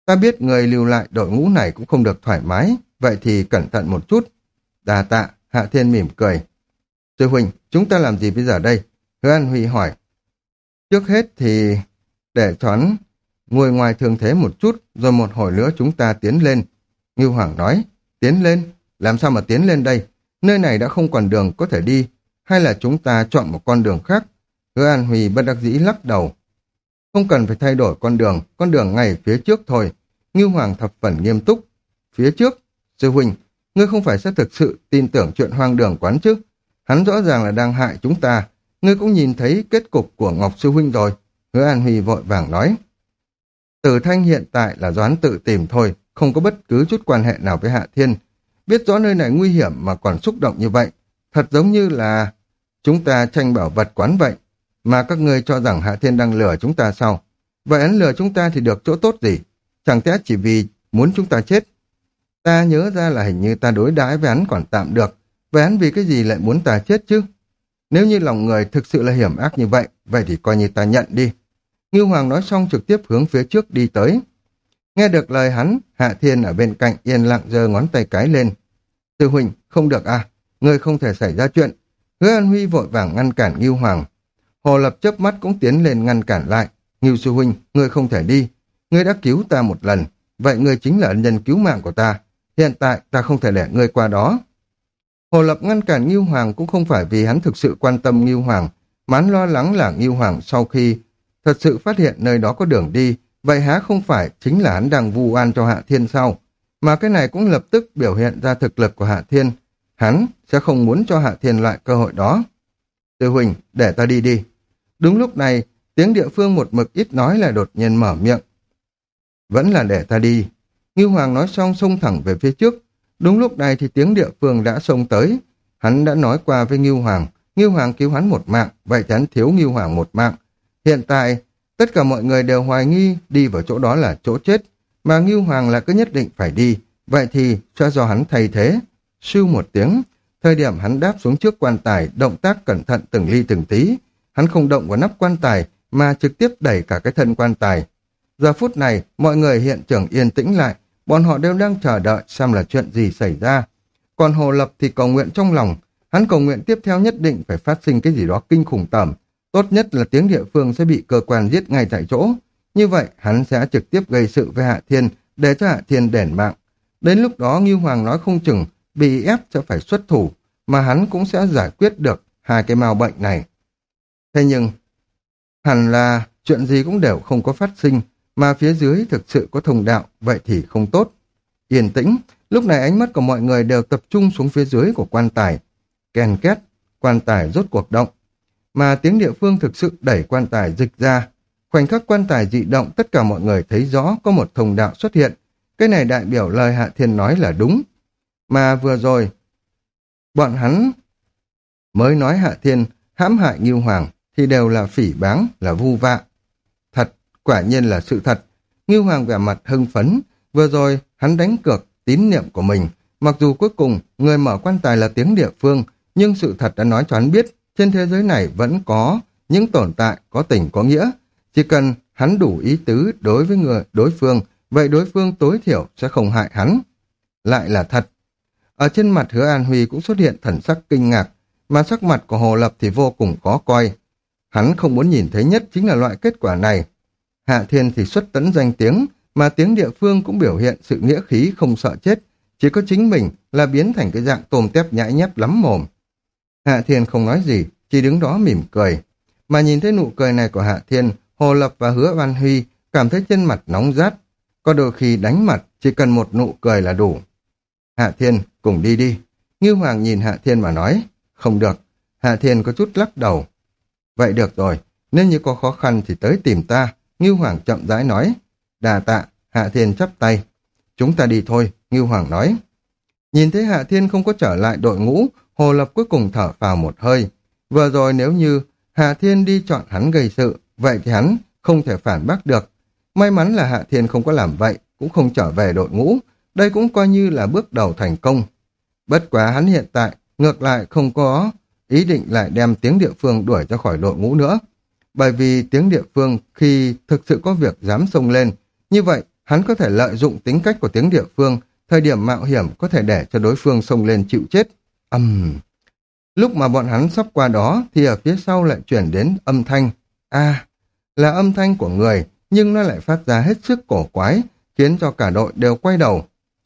A: Ta biết người lưu lại đội ngũ này cũng không được thoải mái, vậy thì cẩn thận một chút. Đà tạ, Hạ Thiên mỉm cười. Sư huynh, chúng ta làm gì bây giờ đây? Hứa An Huy hỏi. Trước hết thì để choán ngồi ngoài thường thế một chút, rồi một hồi nữa chúng ta tiến lên. Ngưu Hoàng nói, tiến lên? Làm sao mà tiến lên đây? Nơi này đã không còn đường có thể đi, hay là chúng ta chọn một con đường khác? Hứa An Huy bất đắc dĩ lắc đầu. Không cần phải thay đổi con đường, con đường ngay phía trước thôi. Ngưu Hoàng thập phần nghiêm túc. Phía trước? Sư huynh, ngươi không phải sẽ thực sự tin tưởng chuyện hoang đường quán chứ? Hắn rõ ràng là đang hại chúng ta. Ngươi cũng nhìn thấy kết cục của Ngọc Sư huynh rồi. Hứa An Huy vội vàng nói. Tử Thanh hiện tại là do hắn tự tìm thôi, không có bất cứ chút quan hệ nào với Hạ Thiên. Biết rõ nơi này nguy hiểm mà còn xúc động như vậy, thật giống như là chúng ta tranh bảo vật quán vậy. Mà các ngươi cho rằng Hạ Thiên đang lừa chúng ta sao? Vậy hắn lừa chúng ta thì được chỗ tốt gì? Chẳng lẽ chỉ vì muốn chúng ta chết? Ta nhớ ra là hình như ta đối đãi với hắn còn tạm được. Vậy hắn vì cái gì lại muốn ta chết chứ? Nếu như lòng người thực sự là hiểm ác như vậy, vậy thì coi như ta nhận đi. Ngưu Hoàng nói xong trực tiếp hướng phía trước đi tới. Nghe được lời hắn, Hạ Thiên ở bên cạnh yên lặng giơ ngón tay cái lên. Sư huynh, không được à? Ngươi không thể xảy ra chuyện. Hứa An Huy vội vàng ngăn cản Ngưu Hoàng. Hồ Lập chớp mắt cũng tiến lên ngăn cản lại. Ngưu sư huynh, ngươi không thể đi. Ngươi đã cứu ta một lần, vậy ngươi chính là ân nhân cứu mạng của ta. Hiện tại ta không thể để ngươi qua đó. Hồ Lập ngăn cản Ngưu Hoàng cũng không phải vì hắn thực sự quan tâm Ngưu Hoàng, mà hắn lo lắng là Ngưu Hoàng sau khi thật sự phát hiện nơi đó có đường đi, vậy há không phải chính là hắn đang vu oan cho Hạ Thiên sao? Mà cái này cũng lập tức biểu hiện ra thực lực của Hạ Thiên. Hắn sẽ không muốn cho Hạ Thiên loại cơ hội đó. Sư huynh, để ta đi đi. Đúng lúc này, tiếng địa phương một mực ít nói lại đột nhiên mở miệng. Vẫn là để ta đi. Ngưu Hoàng nói xong xông thẳng về phía trước. Đúng lúc này thì tiếng địa phương đã xông tới. Hắn đã nói qua với Ngưu Hoàng. Ngưu Hoàng cứu hắn một mạng, vậy thì hắn thiếu Ngưu Hoàng một mạng. Hiện tại, tất cả mọi người đều hoài nghi đi vào chỗ đó là chỗ chết. Mà Ngưu Hoàng là cứ nhất định phải đi. Vậy thì cho do hắn thay thế. Sưu một tiếng. Thời điểm hắn đáp xuống trước quan tài, động tác cẩn thận từng ly từng tí. Hắn không động vào nắp quan tài, mà trực tiếp đẩy cả cái thân quan tài. Giờ phút này, mọi người hiện trường yên tĩnh lại. Bọn họ đều đang chờ đợi xem là chuyện gì xảy ra. Còn Hồ Lập thì cầu nguyện trong lòng. Hắn cầu nguyện tiếp theo nhất định phải phát sinh cái gì đó kinh khủng tởm. Tốt nhất là tiếng địa phương sẽ bị cơ quan giết ngay tại chỗ. Như vậy, hắn sẽ trực tiếp gây sự với Hạ Thiên, để cho Hạ Thiên đền mạng. Đến lúc đó, Ngưu Hoàng nói không chừng, bị ép sẽ phải xuất thủ, mà hắn cũng sẽ giải quyết được hai cái mao bệnh này. Thế nhưng, hẳn là chuyện gì cũng đều không có phát sinh, mà phía dưới thực sự có thông đạo, vậy thì không tốt. Yên tĩnh, lúc này ánh mắt của mọi người đều tập trung xuống phía dưới của quan tài. Ken két, quan tài rốt cuộc động. Mà tiếng địa phương thực sự đẩy quan tài dịch ra. Khoảnh khắc quan tài dị động, tất cả mọi người thấy rõ có một thông đạo xuất hiện. Cái này đại biểu lời Hạ Thiên nói là đúng. Mà vừa rồi, bọn hắn mới nói Hạ Thiên hãm hại Ngưu Hoàng thì đều là phỉ báng, là vu vạ. Thật, quả nhiên là sự thật. Ngưu Hoàng vẻ mặt hưng phấn. Vừa rồi, hắn đánh cược tín niệm của mình. Mặc dù cuối cùng, người mở quan tài là tiếng địa phương, nhưng sự thật đã nói cho hắn biết, trên thế giới này vẫn có những tồn tại có tình có nghĩa. Chỉ cần hắn đủ ý tứ đối với người đối phương, vậy đối phương tối thiểu sẽ không hại hắn. Lại là thật. Ở trên mặt Hứa An Huy cũng xuất hiện thần sắc kinh ngạc, mà sắc mặt của Hồ Lập thì vô cùng khó coi. Hắn không muốn nhìn thấy nhất chính là loại kết quả này. Hạ Thiên thì xuất tấn danh tiếng, mà tiếng địa phương cũng biểu hiện sự nghĩa khí không sợ chết. Chỉ có chính mình là biến thành cái dạng tôm tép nhãi nhép lắm mồm. Hạ Thiên không nói gì, chỉ đứng đó mỉm cười. Mà nhìn thấy nụ cười này của Hạ Thiên, Hồ Lập và Hứa An Huy cảm thấy trên mặt nóng rát. Có đôi khi đánh mặt, chỉ cần một nụ cười là đủ. Hạ Thiên, cùng đi đi. Ngưu Hoàng nhìn Hạ Thiên mà nói, không được. Hạ Thiên có chút lắc đầu. Vậy được rồi, nếu như có khó khăn thì tới tìm ta. Ngưu Hoàng chậm rãi nói. Đà tạ, Hạ Thiên chắp tay. Chúng ta đi thôi, Ngưu Hoàng nói. Nhìn thấy Hạ Thiên không có trở lại đội ngũ, Hồ Lập cuối cùng thở phào một hơi. Vừa rồi nếu như Hạ Thiên đi chọn hắn gây sự, vậy thì hắn không thể phản bác được. May mắn là Hạ Thiên không có làm vậy, cũng không trở về đội ngũ. Đây cũng coi như là bước đầu thành công. Bất quá hắn hiện tại, ngược lại không có ý định lại đem tiếng địa phương đuổi ra khỏi đội ngũ nữa. Bởi vì tiếng địa phương khi thực sự có việc dám xông lên, như vậy hắn có thể lợi dụng tính cách của tiếng địa phương, thời điểm mạo hiểm có thể để cho đối phương xông lên chịu chết. Ầm. Uhm. Lúc mà bọn hắn sắp qua đó thì ở phía sau lại chuyển đến âm thanh. A, à, là âm thanh của người, nhưng nó lại phát ra hết sức cổ quái, khiến cho cả đội đều quay đầu.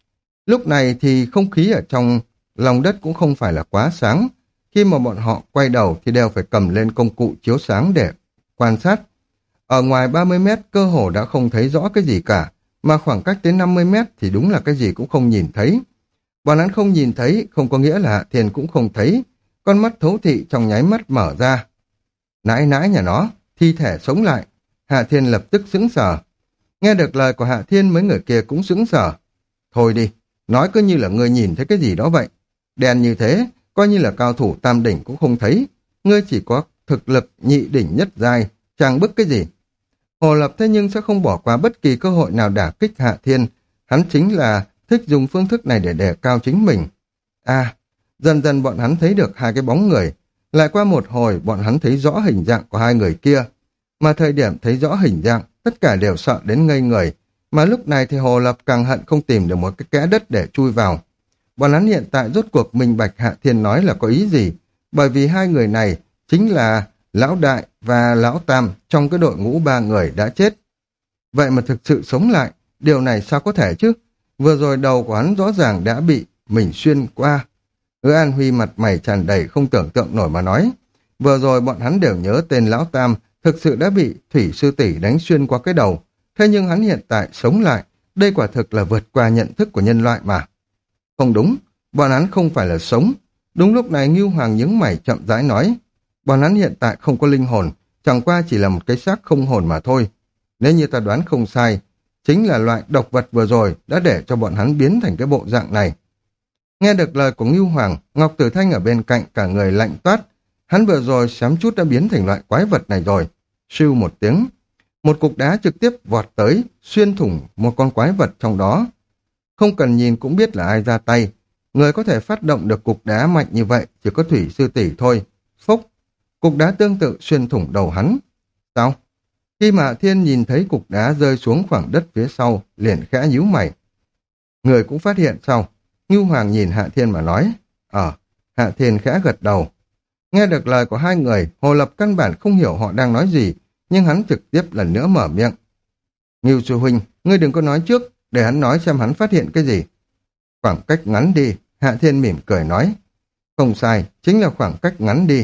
A: Lúc này thì không khí ở trong lòng đất cũng không phải là quá sáng. Khi mà bọn họ quay đầu thì đều phải cầm lên công cụ chiếu sáng để quan sát. Ở ngoài ba mươi mét cơ hồ đã không thấy rõ cái gì cả, mà khoảng cách tới năm mươi mét thì đúng là cái gì cũng không nhìn thấy. Bọn hắn không nhìn thấy không có nghĩa là Hạ Thiên cũng không thấy. Con mắt thấu thị trong nháy mắt mở ra. Nãi nãi nhà nó, thi thể sống lại. Hạ Thiên lập tức sững sờ. Nghe được lời của Hạ Thiên, mấy người kia cũng sững sờ. Thôi đi, nói cứ như là ngươi nhìn thấy cái gì đó vậy. Đen như thế, coi như là cao thủ tam đỉnh cũng không thấy. Ngươi chỉ có thực lực nhị đỉnh nhất giai, chàng bức cái gì. Hồ Lập thế nhưng sẽ không bỏ qua bất kỳ cơ hội nào đả kích Hạ Thiên. Hắn chính là thích dùng phương thức này để đề cao chính mình. À, dần dần bọn hắn thấy được hai cái bóng người. Lại qua một hồi bọn hắn thấy rõ hình dạng của hai người kia. Mà thời điểm thấy rõ hình dạng, tất cả đều sợ đến ngây người. Mà lúc này thì Hồ Lập càng hận không tìm được một cái kẽ đất để chui vào. Bọn hắn hiện tại rốt cuộc minh bạch Hạ Thiên nói là có ý gì. Bởi vì hai người này chính là Lão Đại và Lão Tam trong cái đội ngũ ba người đã chết. Vậy mà thực sự sống lại, điều này sao có thể chứ? Vừa rồi đầu của hắn rõ ràng đã bị mình xuyên qua. Hứa An Huy mặt mày tràn đầy không tưởng tượng nổi mà nói. Vừa rồi bọn hắn đều nhớ tên Lão Tam thực sự đã bị Thủy Sư Tỷ đánh xuyên qua cái đầu. Thế nhưng hắn hiện tại sống lại, đây quả thực là vượt qua nhận thức của nhân loại mà. Không đúng, bọn hắn không phải là sống. Đúng lúc này Ngưu Hoàng nhướng mày chậm rãi nói. Bọn hắn hiện tại không có linh hồn, chẳng qua chỉ là một cái xác không hồn mà thôi. Nếu như ta đoán không sai, chính là loại độc vật vừa rồi đã để cho bọn hắn biến thành cái bộ dạng này. Nghe được lời của Ngưu Hoàng, Ngọc Tử Thanh ở bên cạnh cả người lạnh toát. Hắn vừa rồi xém chút đã biến thành loại quái vật này rồi. Siêu một tiếng, một cục đá trực tiếp vọt tới, xuyên thủng một con quái vật trong đó. Không cần nhìn cũng biết là ai ra tay. Người có thể phát động được cục đá mạnh như vậy chỉ có Thủy Sư Tỷ thôi. Phúc, cục đá tương tự xuyên thủng đầu hắn. Sao? Khi mà Hạ Thiên nhìn thấy cục đá rơi xuống khoảng đất phía sau, liền khẽ nhíu mày. Người cũng phát hiện sao? Ngưu Hoàng nhìn Hạ Thiên mà nói. Ờ, Hạ Thiên khẽ gật đầu. Nghe được lời của hai người, Hồ Lập căn bản không hiểu họ đang nói gì, nhưng hắn trực tiếp lần nữa mở miệng. Ngưu sư huynh, ngươi đừng có nói trước, để hắn nói xem hắn phát hiện cái gì. Khoảng cách ngắn đi, Hạ Thiên mỉm cười nói. Không sai, chính là khoảng cách ngắn đi.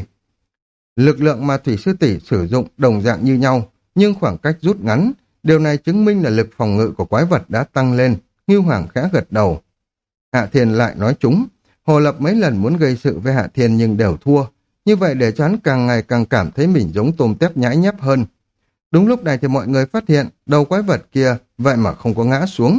A: Lực lượng mà Thủy Sư Tỷ sử dụng đồng dạng như nhau, nhưng khoảng cách rút ngắn, điều này chứng minh là lực phòng ngự của quái vật đã tăng lên. Ngưu Hoàng khẽ gật đầu. Hạ Thiên lại nói trúng. Hồ Lập mấy lần muốn gây sự với Hạ Thiên nhưng đều thua. Như vậy để cho hắn càng ngày càng cảm thấy mình giống tôm tép nhãi nhép hơn. Đúng lúc này thì mọi người phát hiện đầu quái vật kia vậy mà không có ngã xuống.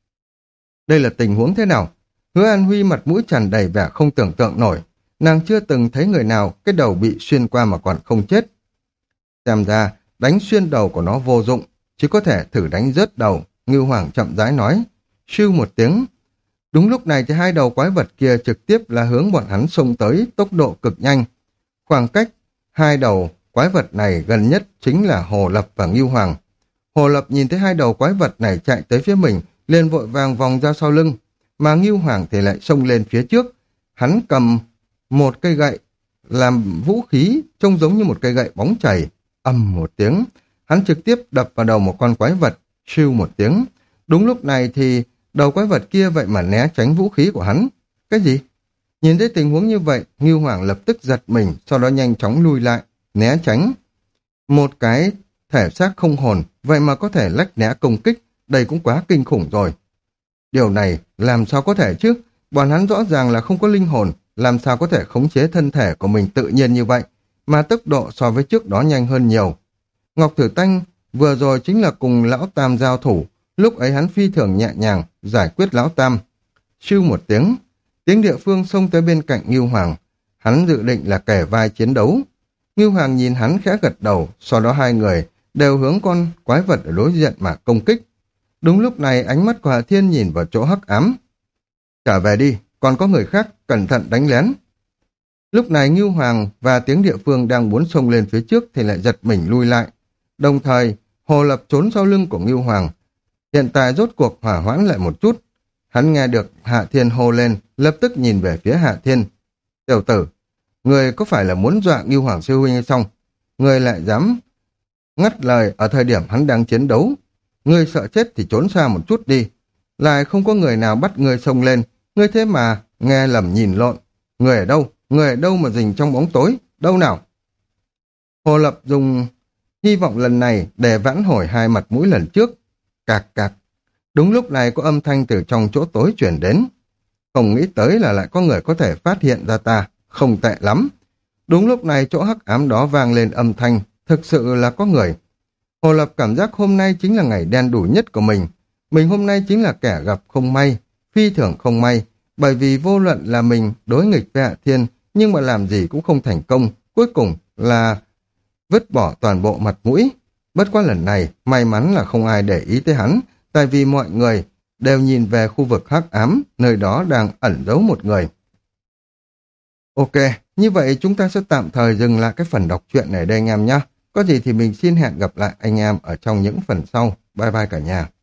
A: Đây là tình huống thế nào? Hứa An Huy mặt mũi tràn đầy vẻ không tưởng tượng nổi. Nàng chưa từng thấy người nào cái đầu bị xuyên qua mà còn không chết. Xem ra đánh xuyên đầu của nó vô dụng, chỉ có thể thử đánh rớt đầu. Ngưu Hoàng chậm rãi nói. Siêu một tiếng. Đúng lúc này thì hai đầu quái vật kia trực tiếp là hướng bọn hắn xông tới tốc độ cực nhanh. Khoảng cách hai đầu quái vật này gần nhất chính là Hồ Lập và Ngưu Hoàng. Hồ Lập nhìn thấy hai đầu quái vật này chạy tới phía mình, liền vội vàng vòng ra sau lưng, mà Ngưu Hoàng thì lại xông lên phía trước. Hắn cầm một cây gậy làm vũ khí, trông giống như một cây gậy bóng chảy. Ầm một tiếng, hắn trực tiếp đập vào đầu một con quái vật. Siêu một tiếng. Đúng lúc này thì đầu quái vật kia vậy mà né tránh vũ khí của hắn. Cái gì? Nhìn thấy tình huống như vậy, Ngưu Hoàng lập tức giật mình, sau đó nhanh chóng lui lại, né tránh. Một cái thể xác không hồn, vậy mà có thể lách né công kích, đây cũng quá kinh khủng rồi. Điều này làm sao có thể chứ? Bọn hắn rõ ràng là không có linh hồn, làm sao có thể khống chế thân thể của mình tự nhiên như vậy, mà tốc độ so với trước đó nhanh hơn nhiều. Ngọc Thử Tanh vừa rồi chính là cùng Lão Tam giao thủ, lúc ấy hắn phi thường nhẹ nhàng giải quyết Lão Tam. Siêu một tiếng, tiếng địa phương xông tới bên cạnh Ngưu Hoàng. Hắn dự định là kẻ vai chiến đấu. Ngưu Hoàng nhìn hắn khẽ gật đầu, sau đó hai người đều hướng con quái vật ở đối diện mà công kích. Đúng lúc này ánh mắt của Hạ Thiên nhìn vào chỗ hắc ám. Trở về đi, còn có người khác, cẩn thận đánh lén. Lúc này Ngưu Hoàng và tiếng địa phương đang muốn xông lên phía trước thì lại giật mình lui lại. Đồng thời, Hồ Lập trốn sau lưng của Ngưu Hoàng. Hiện tại rốt cuộc hỏa hoãn lại một chút. Hắn nghe được Hạ Thiên hô lên, lập tức nhìn về phía Hạ Thiên. Tiểu tử, người có phải là muốn dọa Ngưu Hoàng sư huynh hay không? Người lại dám ngắt lời ở thời điểm hắn đang chiến đấu. Người sợ chết thì trốn xa một chút đi. Lại không có người nào bắt người xông lên. Người thế mà nghe lầm nhìn lộn. Người ở đâu? Người ở đâu mà rình trong bóng tối? Đâu nào? Hồ Lập dùng hy vọng lần này để vãn hồi hai mặt mũi lần trước. Cạc cạc. Đúng lúc này có âm thanh từ trong chỗ tối chuyển đến. Không nghĩ tới là lại có người có thể phát hiện ra ta. Không tệ lắm. Đúng lúc này chỗ hắc ám đó vang lên âm thanh. Thực sự là có người. Hồ Lập cảm giác hôm nay chính là ngày đen đủi nhất của mình. Mình hôm nay chính là kẻ gặp không may, phi thường không may, bởi vì vô luận là mình đối nghịch với Hạ Thiên, nhưng mà làm gì cũng không thành công, cuối cùng là vứt bỏ toàn bộ mặt mũi. Bất quá lần này, may mắn là không ai để ý tới hắn, tại vì mọi người đều nhìn về khu vực hắc ám, nơi đó đang ẩn giấu một người. Ok, như vậy chúng ta sẽ tạm thời dừng lại cái phần đọc truyện này đây anh em nhé. Có gì thì mình xin hẹn gặp lại anh em ở trong những phần sau. Bye bye cả nhà.